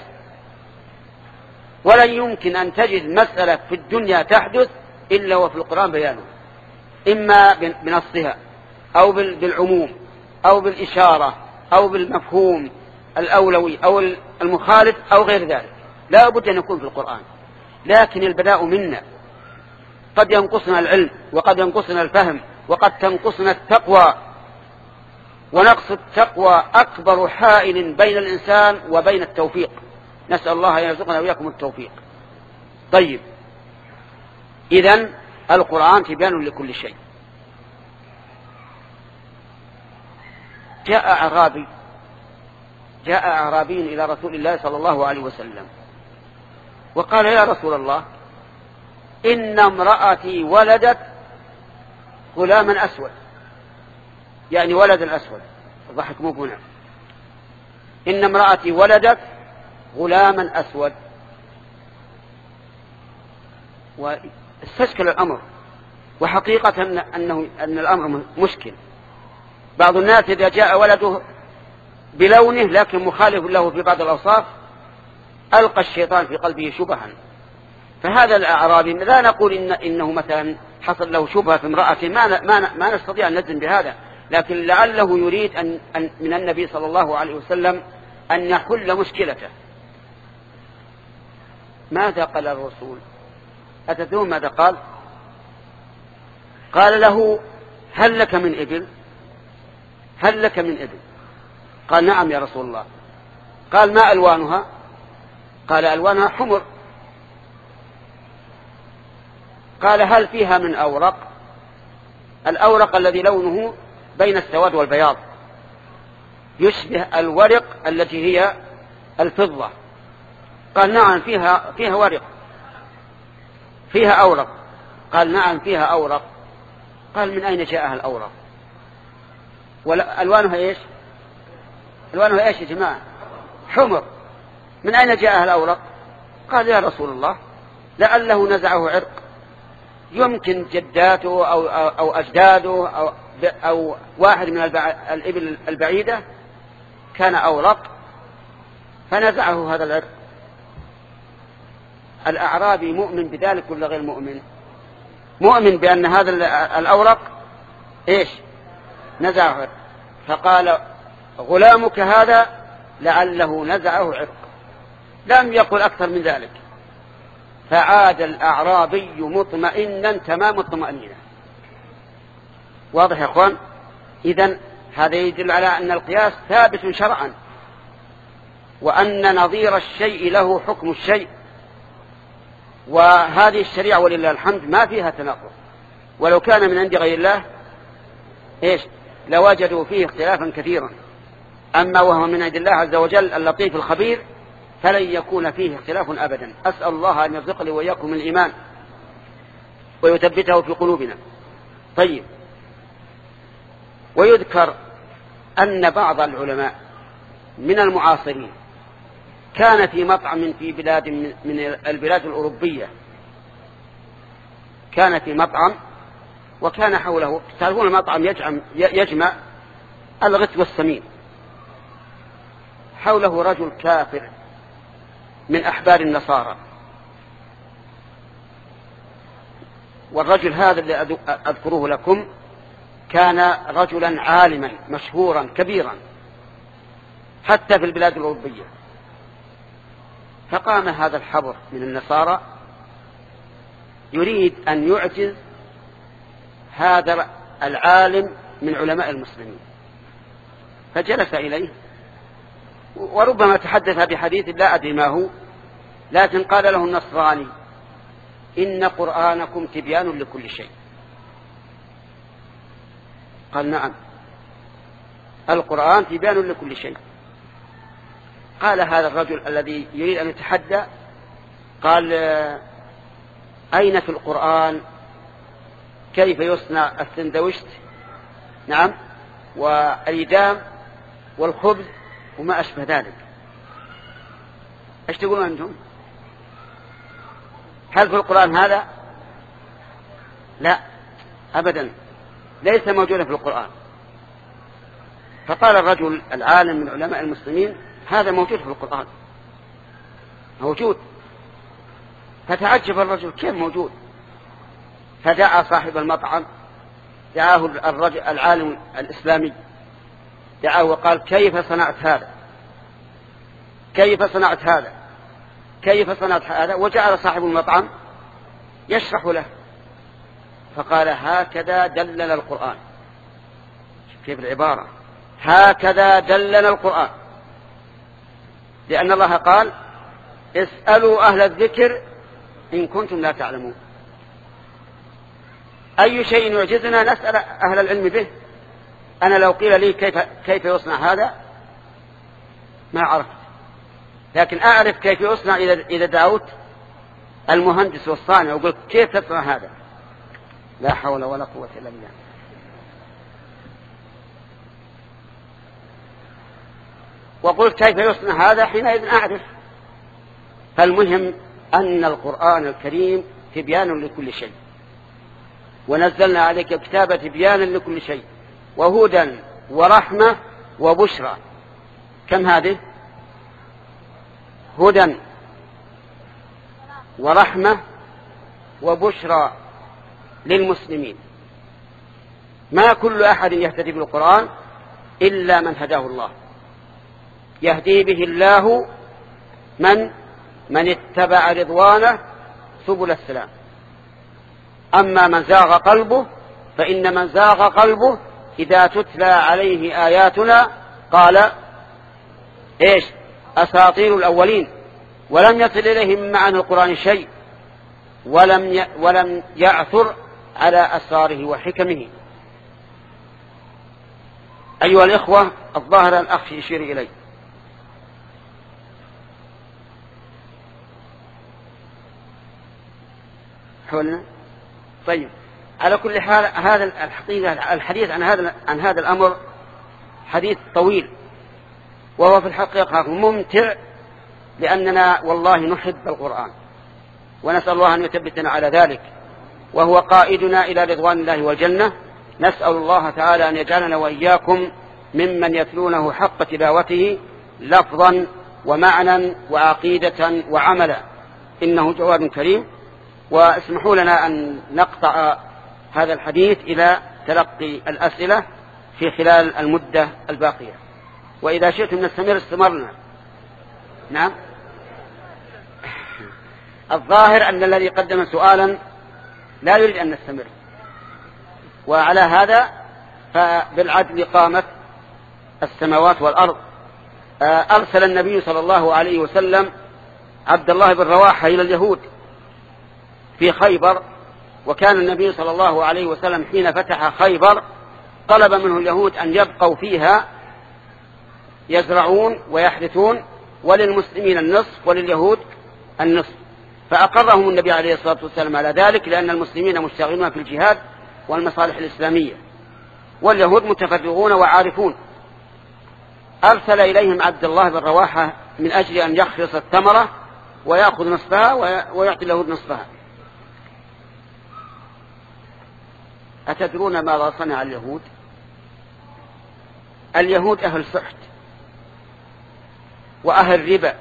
ولن يمكن أن تجد مسألة في الدنيا تحدث إلا وفي القرآن بيانه، إما بنصها أو بالعموم أو بالإشارة أو بالمفهوم الأولوي أو المخالف أو غير ذلك، لا بد أن يكون في القرآن. لكن البلاء منا، قد ينقصنا العلم وقد ينقصنا الفهم وقد تنقصنا التقوى، ونقص التقوى أكبر حائل بين الإنسان وبين التوفيق. نسأل الله أن يرزقنا وإياكم التوفيق. طيب، إذن القرآن تبيان لكل شيء. جاء أعرابي جاء أعرابي إلى رسول الله صلى الله عليه وسلم وقال: يا رسول الله، إن امرأتي ولدت غلاما أسود، يعني ولد الأسود، ضحك مو بنا، إن امرأتي ولدت غلاما أسود. واستشكل الأمر، وحقيقة أنه أن الأمر مشكل. بعض الناس إذا جاء ولده بلونه لكن مخالف له في بعض الأوصاف ألقى الشيطان في قلبه شبها. فهذا الأعرابي لا نقول إن إنه مثلا حصل له شبهة في امرأة، ما, ما, ما نستطيع أن نجزم بهذا، لكن لعله يريد أن, أن من النبي صلى الله عليه وسلم أن يحل مشكلته. ماذا قال الرسول؟ أتدرون ماذا قال؟ قال له: هل لك من إبل؟ هل لك من إبل؟ قال: نعم يا رسول الله. قال: ما ألوانها؟ قال: ألوانها حمر. قال: هل فيها من أورق؟ الأورق الذي لونه بين السواد والبياض، يشبه الورق التي هي الفضة. قال: نعم فيها فيها ورق، فيها أورق. قال: نعم فيها أورق. قال: من أين جاءها الأورق؟ وألوانها إيش؟ ألوانها إيش يا جماعة؟ حمر. من أين جاءها الأورق؟ قال: يا رسول الله، لعله نزعه عرق، يمكن جداته أو, أو, أو أجداده أو, أو واحد من الإبل البعيدة كان أورق فنزعه هذا العرق. الأعرابي مؤمن بذلك ولا غير مؤمن؟ مؤمن بأن هذا الأورق إيش؟ نزعه عرق. فقال: غلامك هذا لعله نزعه عرق. لم يقل أكثر من ذلك. فعاد الأعرابي مطمئنا تمام الطمأنينة. واضح يا أخوان؟ إذن هذا يدل على أن القياس ثابت شرعا، وأن نظير الشيء له حكم الشيء، وهذه الشريعة ولله الحمد ما فيها تناقض. ولو كان من عند غير الله إيش؟ لوجدوا فيه اختلافا كثيرا. أما وهو من عند الله عز وجل اللطيف الخبير فلن يكون فيه اختلاف أبدا. أسأل الله أن يرزق لي وإياكم الإيمان ويثبته في قلوبنا. طيب، ويذكر أن بعض العلماء من المعاصرين كان في مطعم في بلاد من البلاد الأوروبية، كان في مطعم وكان حوله، تعرفون المطعم يجمع, يجمع الغث والسمين، حوله رجل كافر من أحبار النصارى، والرجل هذا الذي أذكره لكم كان رجلا عالما مشهورا كبيرا حتى في البلاد الأوروبية. فقام هذا الحبر من النصارى يريد أن يعجز هذا العالم من علماء المسلمين، فجلس إليه وربما تحدث بحديث لا أدري ما هو، لكن قال له النصراني: إن قرآنكم تبيان لكل شيء. قال: نعم، القرآن تبيان لكل شيء. قال هذا الرجل الذي يريد أن يتحدى: قال: أين في القرآن كيف يصنع السندويشت، نعم، والإدام والخبز وما أشبه ذلك؟ ايش تقولون أنتم؟ هل في القرآن هذا؟ لا أبدا، ليس موجودا في القرآن. فقال الرجل العالم من علماء المسلمين: هذا موجود في القرآن، موجود. فتعجب الرجل: كيف موجود؟ فدعا صاحب المطعم، دعاه الرجل العالم الإسلامي، دعاه وقال: كيف صنعت هذا؟ كيف صنعت هذا؟ كيف صنعت هذا؟ وجعل صاحب المطعم يشرح له، فقال: هكذا دلنا القرآن. كيف العبارة؟ هكذا دلنا القرآن، لأن الله قال: اسألوا أهل الذكر إن كنتم لا تعلمون. أي شيء يعجزنا نسأل أهل العلم به. أنا لو قيل لي كيف, كيف يصنع هذا ما عرفت، لكن أعرف كيف يصنع إذا دعوت المهندس والصانع وقلت: كيف تصنع هذا؟ لا حول ولا قوة إلا بالله. وقلت: كيف يصنع هذا؟ حينئذ أعرف. فالمهم أن القرآن الكريم تبيان لكل شيء، ونزلنا عليك الكتاب تبيانا لكل شيء وهدى ورحمة وبشرى. كم هذه؟ هدى ورحمة وبشرى للمسلمين. ما كل أحد يهتدي بالقرآن إلا من هداه الله، يهدي به الله من من اتبع رضوانه سبل السلام. أما من زاغ قلبه فإن من زاغ قلبه إذا تتلى عليه آياتنا قال: إيش؟ أساطير الأولين، ولم يصل إليه من معاني القرآن شيء، ولم ولم يعثر على أسراره وحكمه. أيها الإخوة، الظاهر الأخ يشير إليه. حولنا. طيب، على كل حال هذا الحقيقة الحديث عن هذا عن هذا الأمر حديث طويل، وهو في الحقيقة ممتع، لأننا والله نحب القرآن ونسأل الله أن يثبتنا على ذلك، وهو قائدنا إلى رضوان الله والجنة. نسأل الله تعالى أن يجعلنا وإياكم ممن يتلونه حق تلاوته لفظا ومعنى وعقيدة وعملا، إنه جواد كريم. واسمحوا لنا أن نقطع هذا الحديث إلى تلقي الأسئلة في خلال المدة الباقية، وإذا شئتم نستمر استمرنا. نعم، الظاهر أن الذي قدم سؤالا لا يريد أن نستمر، وعلى هذا فبالعدل قامت السماوات والأرض. أرسل النبي صلى الله عليه وسلم عبد الله بن رواحة إلى اليهود في خيبر، وكان النبي صلى الله عليه وسلم حين فتح خيبر طلب منه اليهود أن يبقوا فيها يزرعون ويحدثون، وللمسلمين النصف ولليهود النصف. فأقرهم النبي عليه الصلاة والسلام على ذلك، لأن المسلمين مشتغلون في الجهاد والمصالح الإسلامية، واليهود متفرغون وعارفون. أرسل إليهم عبد الله بن رواحة من أجل أن يخلص الثمرة ويأخذ نصفها ويعطي اليهود نصفها. أتدرون ماذا صنع اليهود؟ اليهود أهل سحت وأهل ربا.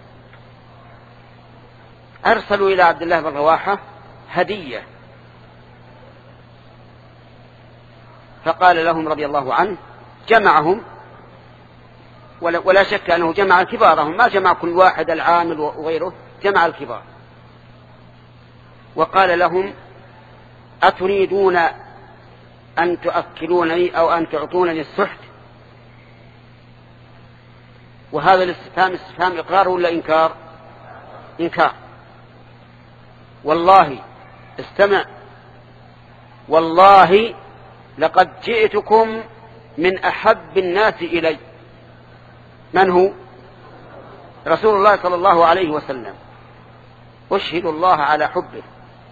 أرسلوا إلى عبد الله بن رواحة هدية، فقال لهم رضي الله عنه، جمعهم، ولا شك أنه جمع كبارهم، ما جمع كل واحد العامل وغيره، جمع الكبار، وقال لهم: أتريدون أن تؤكلونني أو أن تعطونني السحت؟ وهذا الاستفهام استفهام إقرار ولا إنكار؟ إنكار. والله استمع، والله لقد جئتكم من أحب الناس إلي. من هو؟ رسول الله صلى الله عليه وسلم. أشهد الله على حبه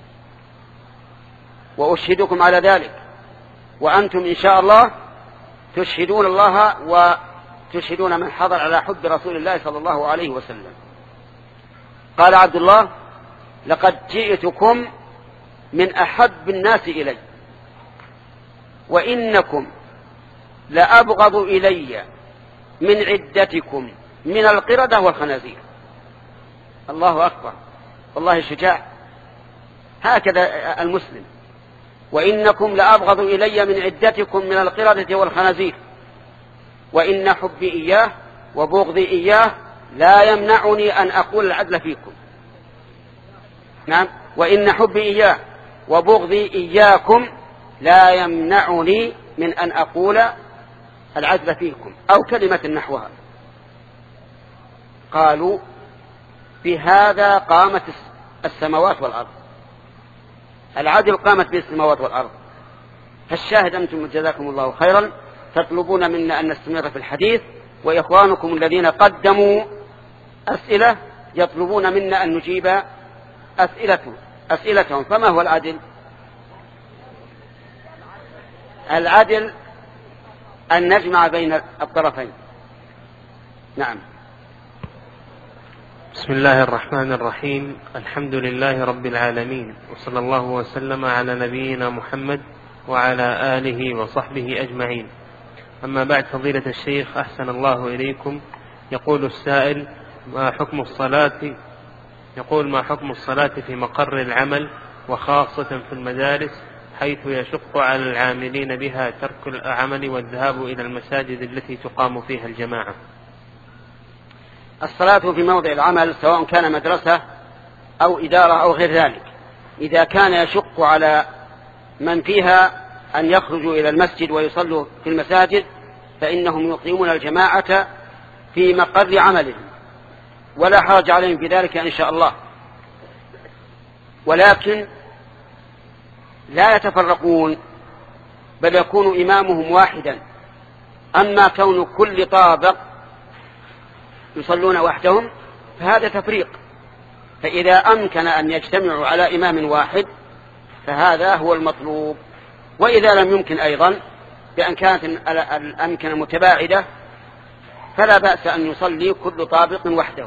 وأشهدكم على ذلك، وأنتم إن شاء الله تشهدون الله وتشهدون من حضر على حب رسول الله صلى الله عليه وسلم. قال عبد الله: لقد جئتكم من أحب الناس إلي، وإنكم لأبغض إلي من عدتكم من القردة والخنازير. الله أكبر، والله شجاع. هكذا المسلم: وإنكم لأبغض إلي من عدتكم من القردة والخنازير، وإن حبي إياه وبغضي إياه لا يمنعني أن أقول العدل فيكم. نعم، وإن حبي إياه وبغضي إياكم لا يمنعني من أن أقول العدل فيكم، أو كلمة نحوها. قالوا: بهذا قامت السماوات والأرض، العدل قامت به السماوات والأرض. فالشاهد أنتم جزاكم الله خيرا تطلبون منا أن نستمر في الحديث، وإخوانكم الذين قدموا أسئلة يطلبون منا أن نجيب أسئلتهم, أسئلتهم. فما هو العدل؟ العدل أن نجمع بين الطرفين. نعم. بسم الله الرحمن الرحيم. الحمد لله رب العالمين، وصلى الله وسلم على نبينا محمد وعلى آله وصحبه أجمعين. أما بعد، فضيلة الشيخ أحسن الله إليكم، يقول السائل: ما حكم الصلاة يقول ما حكم الصلاة في مقر العمل وخاصة في المدارس، حيث يشق على العاملين بها ترك العمل والذهاب إلى المساجد التي تقام فيها الجماعة؟ الصلاة في موضع العمل سواء كان مدرسة أو إدارة أو غير ذلك، إذا كان يشق على من فيها أن يخرجوا إلى المسجد ويصلوا في المساجد، فإنهم يقيمون الجماعة في مقر عملهم، ولا حرج عليهم في ذلك إن شاء الله، ولكن لا يتفرقون، بل يكون إمامهم واحدا. أما كون كل طابق يصلون وحدهم فهذا تفريق، فإذا أمكن أن يجتمعوا على إمام واحد فهذا هو المطلوب. وإذا لم يمكن أيضا بأن كانت الأمكنة متباعدة فلا بأس أن يصلي كل طابق وحده.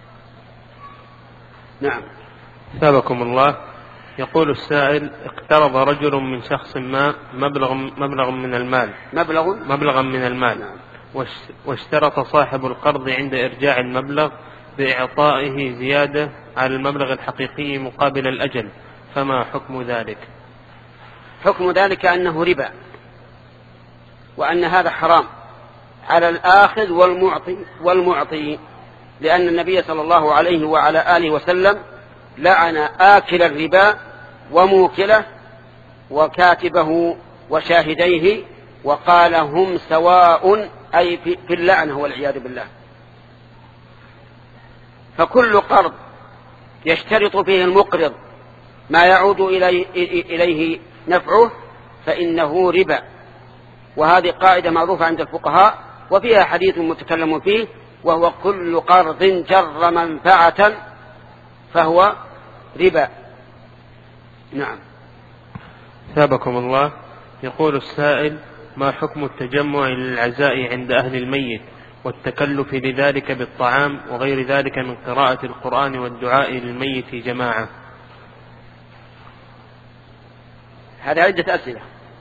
نعم. ثابكم الله. يقول السائل: اقترض رجل من شخص ما مبلغ مبلغ من المال مبلغ مبلغا من المال نعم. واشترط صاحب القرض عند إرجاع المبلغ بإعطائه زيادة على المبلغ الحقيقي مقابل الأجل، فما حكم ذلك؟ حكم ذلك أنه ربا، وأن هذا حرام على الآخذ والمعطي والمعطي لأن النبي صلى الله عليه وعلى آله وسلم لعن آكل الربا وموكله وكاتبه وشاهديه، وقال: هم سواء، أي في اللعنة والعياذ بالله. فكل قرض يشترط فيه المقرض ما يعود إليه, إليه نفعه فإنه ربا، وهذه قاعدة معروفة عند الفقهاء: وفيها حديث متكلم فيه، وهو كل قرض جر منفعة فهو ربا. نعم. ثابكم الله. يقول السائل: ما حكم التجمع للعزاء عند أهل الميت والتكلف لذلك بالطعام وغير ذلك من قراءة القرآن والدعاء للميت جماعة؟ هذا عدة أسئلة،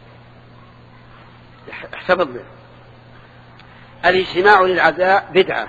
احتفظ به. الاجتماع للعزاء بدعة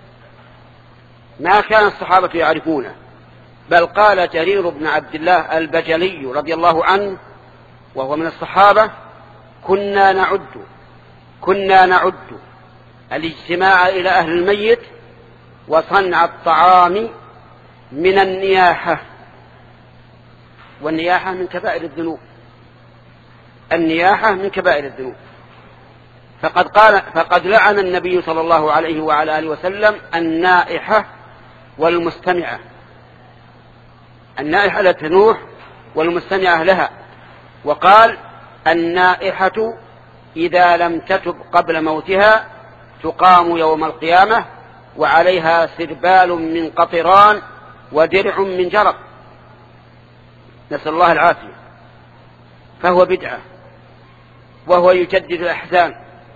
ما كان الصحابة يعرفونه، بل قال جرير بن عبد الله البجلي رضي الله عنه وهو من الصحابة: كنا نعد كنا نعد الاجتماع إلى أهل الميت وصنع الطعام من النياحة، والنياحة من كبائر الذنوب، النياحة من كبائر الذنوب. فقد قال فقد لعن النبي صلى الله عليه وعلى آله وسلم النائحة والمستمعة، النائحة التي تنوح والمستمعة لها، وقال: النائحة إذا لم تتب قبل موتها تقام يوم القيامة وعليها سربال من قطران ودرع من جرب، نسأل الله العافية. فهو بدعة، وهو يجدد الأحزان.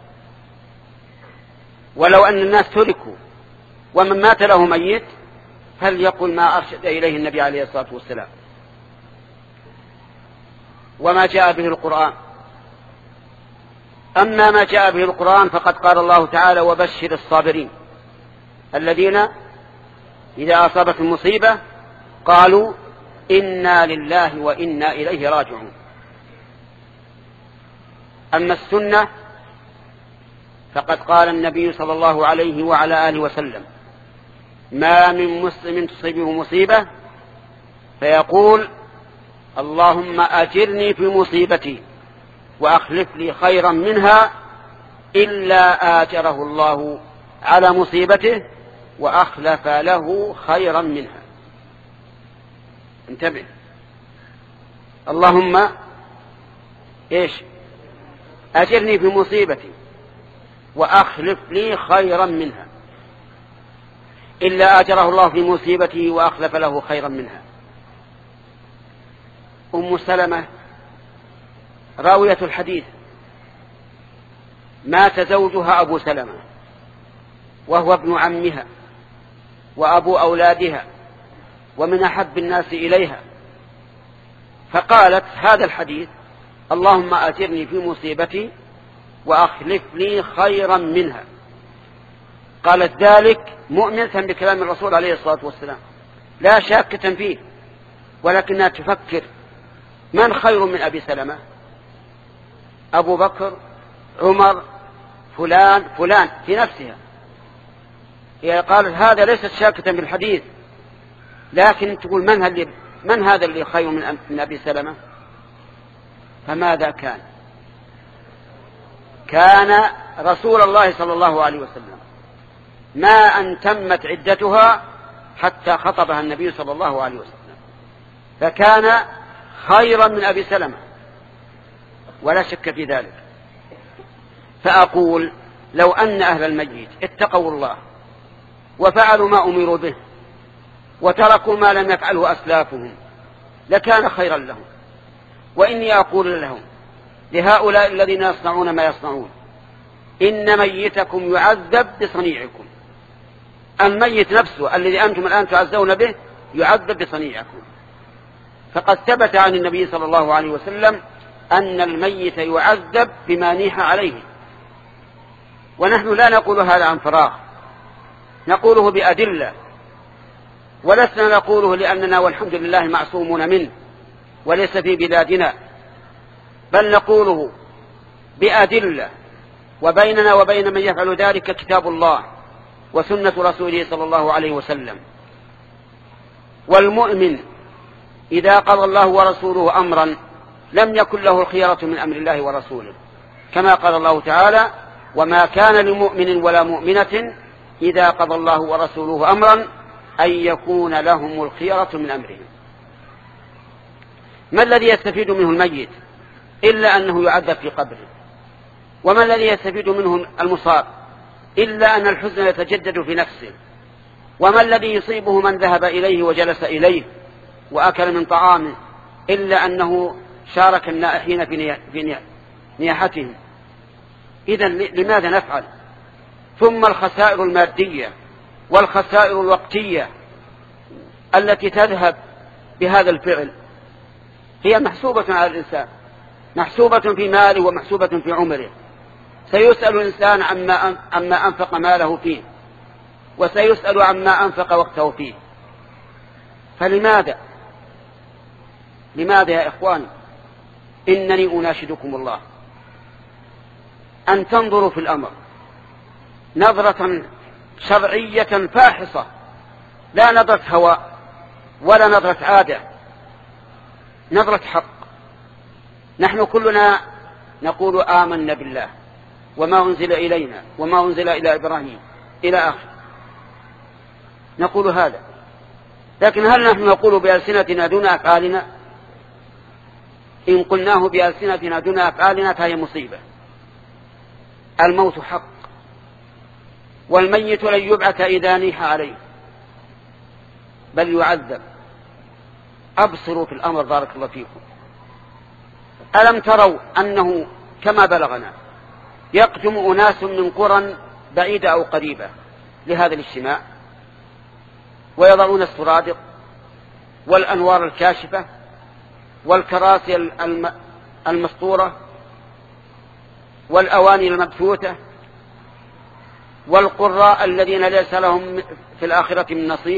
ولو أن الناس تركوا ومن مات له ميت فليقل ما أرشد إليه النبي عليه الصلاة والسلام وما جاء به القرآن. أما ما جاء به القرآن فقد قال الله تعالى: وبشر الصابرين الذين إذا أصابت المصيبة قالوا إنا لله وإنا إليه راجعون. أما السنة فقد قال النبي صلى الله عليه وعلى آله وسلم: ما من مسلم تصيبه مصيبة فيقول اللهم أجرني في مصيبتي وأخلف لي خيرا منها إلا آجره الله على مصيبته وأخلف له خيرا منها. انتبه، اللهم إيش؟ أجرني في مصيبتي وأخلف لي خيرا منها، إلا أجره الله في مصيبته وأخلف له خيرا منها. أم سلمة راوية الحديث مات زوجها أبو سلمة وهو ابن عمها وأبو أولادها ومن أحب الناس إليها، فقالت هذا الحديث: اللهم أجرني في مصيبتي وأخلف لي خيرا منها. قالت ذلك مؤمنة بكلام الرسول عليه الصلاة والسلام لا شاكة فيه، ولكنها تفكر: من خير من أبي سلمة؟ أبو بكر، عمر، فلان فلان في نفسها. هي قالت هذا ليست شاكة بالحديث، لكن تقول من, هل من هذا اللي خير من, من أبي سلمة؟ فماذا كان؟ كان رسول الله صلى الله عليه وسلم ما أن تمت عدتها حتى خطبها النبي صلى الله عليه وسلم، فكان خيرا من أبي سلمة ولا شك في ذلك. فأقول: لو أن أهل الميت اتقوا الله وفعلوا ما أمروا به وتركوا ما لم يفعله أسلافهم لكان خيرا لهم. وإني أقول لهم لهؤلاء الذين يصنعون ما يصنعون: إن ميتكم يعذب بصنيعكم. الميت نفسه الذي أنتم الآن تعزون به يعذب بصنيعكم. فقد ثبت عن النبي صلى الله عليه وسلم أن الميت يعذب بما نيح عليه، ونحن لا نقول هذا عن فراغ، نقوله بأدلة، ولسنا نقوله لأننا والحمد لله معصومون منه وليس في بلادنا، بل نقوله بأدلة، وبيننا وبين من يفعل ذلك كتاب الله وسنة رسوله صلى الله عليه وسلم. والمؤمن إذا قضى الله ورسوله أمرا لم يكن له الخيرة من أمر الله ورسوله، كما قال الله تعالى: وما كان لمؤمن ولا مؤمنة إذا قضى الله ورسوله أمرا أن يكون لهم الخيرة من أمرهم. ما الذي يستفيد منه الميت إلا أنه يعذب في قبره؟ وما الذي يستفيد منه المصاب إلا أن الحزن يتجدد في نفسه. وما الذي يصيبه من ذهب إليه وجلس إليه وأكل من طعامه إلا أنه شارك النائحين في نياحتهم. إذن لماذا نفعل؟ ثم الخسائر المادية والخسائر الوقتية التي تذهب بهذا الفعل هي محسوبة على الإنسان، محسوبة في ماله ومحسوبة في عمره. سيسأل الإنسان عما عما أنفق ماله فيه، وسيسأل عما أنفق وقته فيه. فلماذا لماذا يا إخواني إنني أناشدكم الله أن تنظروا في الأمر نظرة شرعية فاحصة، لا نظرة هواء ولا نظرة عادة، نظرة حق. نحن كلنا نقول آمنا بالله وما أنزل إلينا وما أنزل إلى إبراهيم إلى آخر، نقول هذا، لكن هل نحن نقول بألسنتنا دون أفعالنا؟ إن قلناه بألسنتنا دون أفعالنا فهي مصيبة. الموت حق، والميت لن يبعث إذا نيح عليه بل يعذب. أبصروا في الأمر بارك الله فيكم. ألم تروا أنه كما بلغنا يقدم أناس من قرى بعيدة أو قريبة لهذا الاجتماع، ويضعون السرادق والأنوار الكاشفة والكراسي المسطورة والأواني المبثوثة والقراء الذين ليس لهم في الآخرة من نصيب،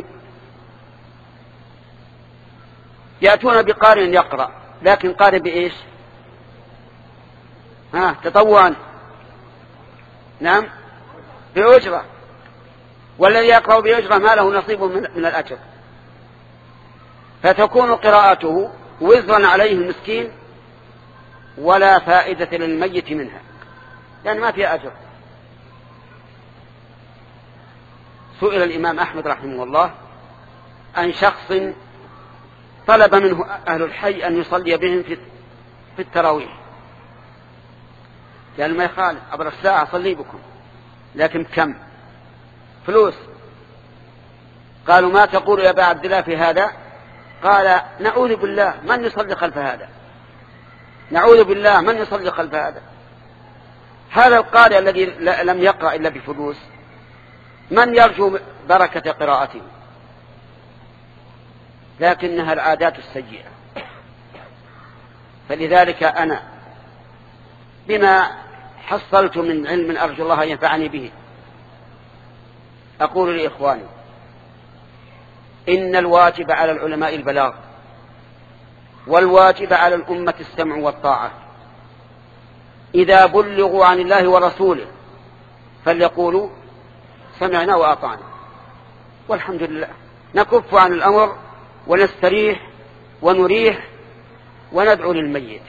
يأتون بقارئ يقرأ، لكن قارئ بإيش؟ ها تطوعا، نعم بأجرة، والذي يقرأ بأجرة ما له نصيب من الأجر، فتكون قراءته وزرا عليه المسكين ولا فائدة للميت منها، لأن ما فيها أجر. سئل الإمام أحمد رحمه الله عن شخص طلب منه أهل الحي أن يصلي بهم في التراويح، قال ما يخالف، عبر الساعة صلي بكم، لكن كم فلوس؟ قالوا ما تقول يا أبا عبد الله في هذا؟ قال نعوذ بالله من يصلي خلف هذا، نعوذ بالله من يصلي خلف هذا. هذا القارئ الذي لم يقرأ إلا بفلوس من يرجو بركة قراءته؟ لكنها العادات السيئة. فلذلك أنا بما حصلت من علم أرجو الله ينفعني به أقول لإخواني إن الواجب على العلماء البلاغ، والواجب على الأمة السمع والطاعة. إذا بلغوا عن الله ورسوله فليقولوا سمعنا وأطعنا، والحمد لله، نكف عن الأمر ونستريح ونريح وندعو للميت.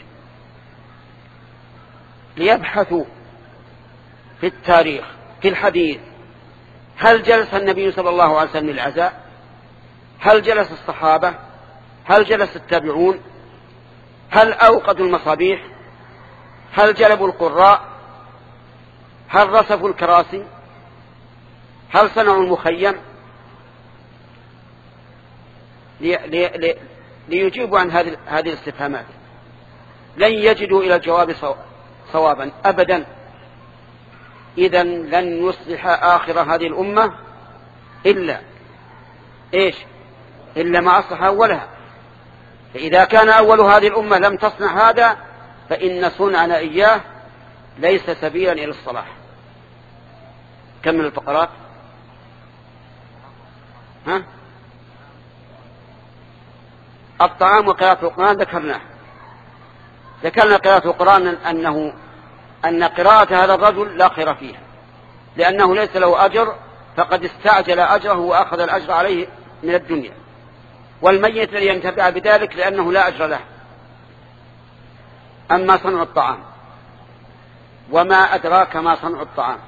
ليبحثوا في التاريخ في الحديث هل جلس النبي صلى الله عليه وسلم للعزاء؟ هل جلس الصحابة؟ هل جلس التابعون؟ هل أوقدوا المصابيح؟ هل جلبوا القراء؟ هل رصفوا الكراسي؟ هل صنعوا المخيم؟ لي لي لي ليجيبوا عن هذه هذه الاستفهامات لن يجدوا إلى الجواب صوابا أبدا. إذا لن يصلح آخر هذه الأمة إلا إيش؟ إلا ما أصلح أولها. فإذا كان أول هذه الأمة لم تصنع هذا فإن صنعنا إياه ليس سبيلا إلى الصلاح. كمل الفقرات. ها؟ الطعام وقراءة القرآن ذكرناه. ذكرنا قراءة القرآن أنه أن قراءة هذا الرجل لا خير فيها، لأنه ليس له أجر، فقد استعجل أجره وأخذ الأجر عليه من الدنيا، والميت الذي ينتفع بذلك لأنه لا أجر له. أما صنع الطعام، وما أدراك ما صنع الطعام.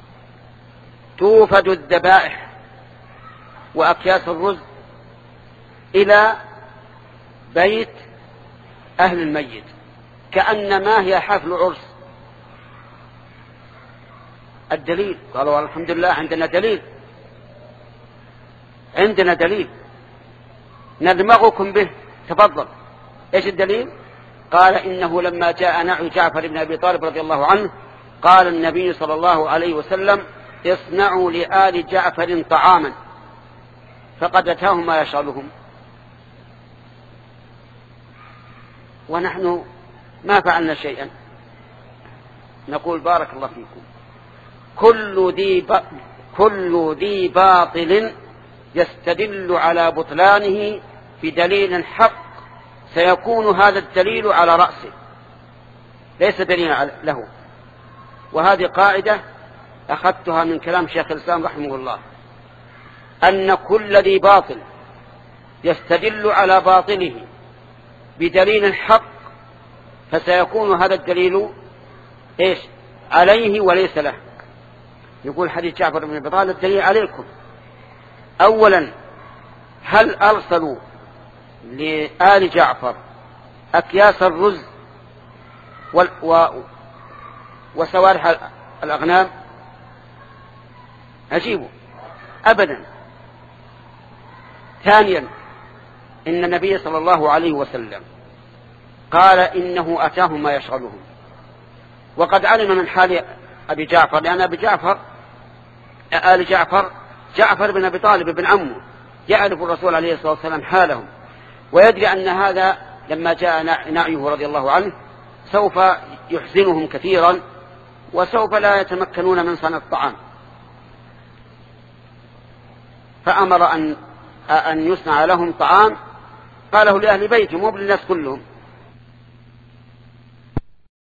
توفد الذبائح وأكياس الرز إلى بيت أهل الميت كأنما هي حفل عرس، الدليل. قالوا الحمد لله عندنا دليل، عندنا دليل ندمغكم به، تفضل. ايش الدليل؟ قال إنه لما جاء نعي جعفر بن أبي طالب رضي الله عنه قال النبي صلى الله عليه وسلم اصنعوا لآل جعفر طعاما، فقد أتاهم ما يشغلهم، ونحن ما فعلنا شيئا. نقول بارك الله فيكم، كل ذي ب... كل ذي باطل يستدل على بطلانه بدليل حق سيكون هذا الدليل على رأسه، ليس دليلا له. وهذه قاعدة أخذتها من كلام شيخ الإسلام رحمه الله، أن كل ذي باطل يستدل على باطله بدليل حق فسيكون هذا الدليل إيش؟ عليه وليس له. يقول حديث جعفر بن أبي طالب دليل عليكم. أولا، هل أرسلوا لآل جعفر أكياس الرز و... وسوارح الأغنام؟ عجيب، أبدا. ثانيا، إن النبي صلى الله عليه وسلم قال إنه أتاهم ما يشغلهم، وقد علم من حال أبي جعفر، لأن أبي جعفر آل جعفر جعفر بن أبي طالب بن عمه، يعرف الرسول عليه الصلاة والسلام حالهم، ويدري أن هذا لما جاء نعيه رضي الله عنه سوف يحزنهم كثيرا، وسوف لا يتمكنون من صنع الطعام، فأمر أن أن يصنع لهم طعام قاله لأهل بيته مو للناس كلهم.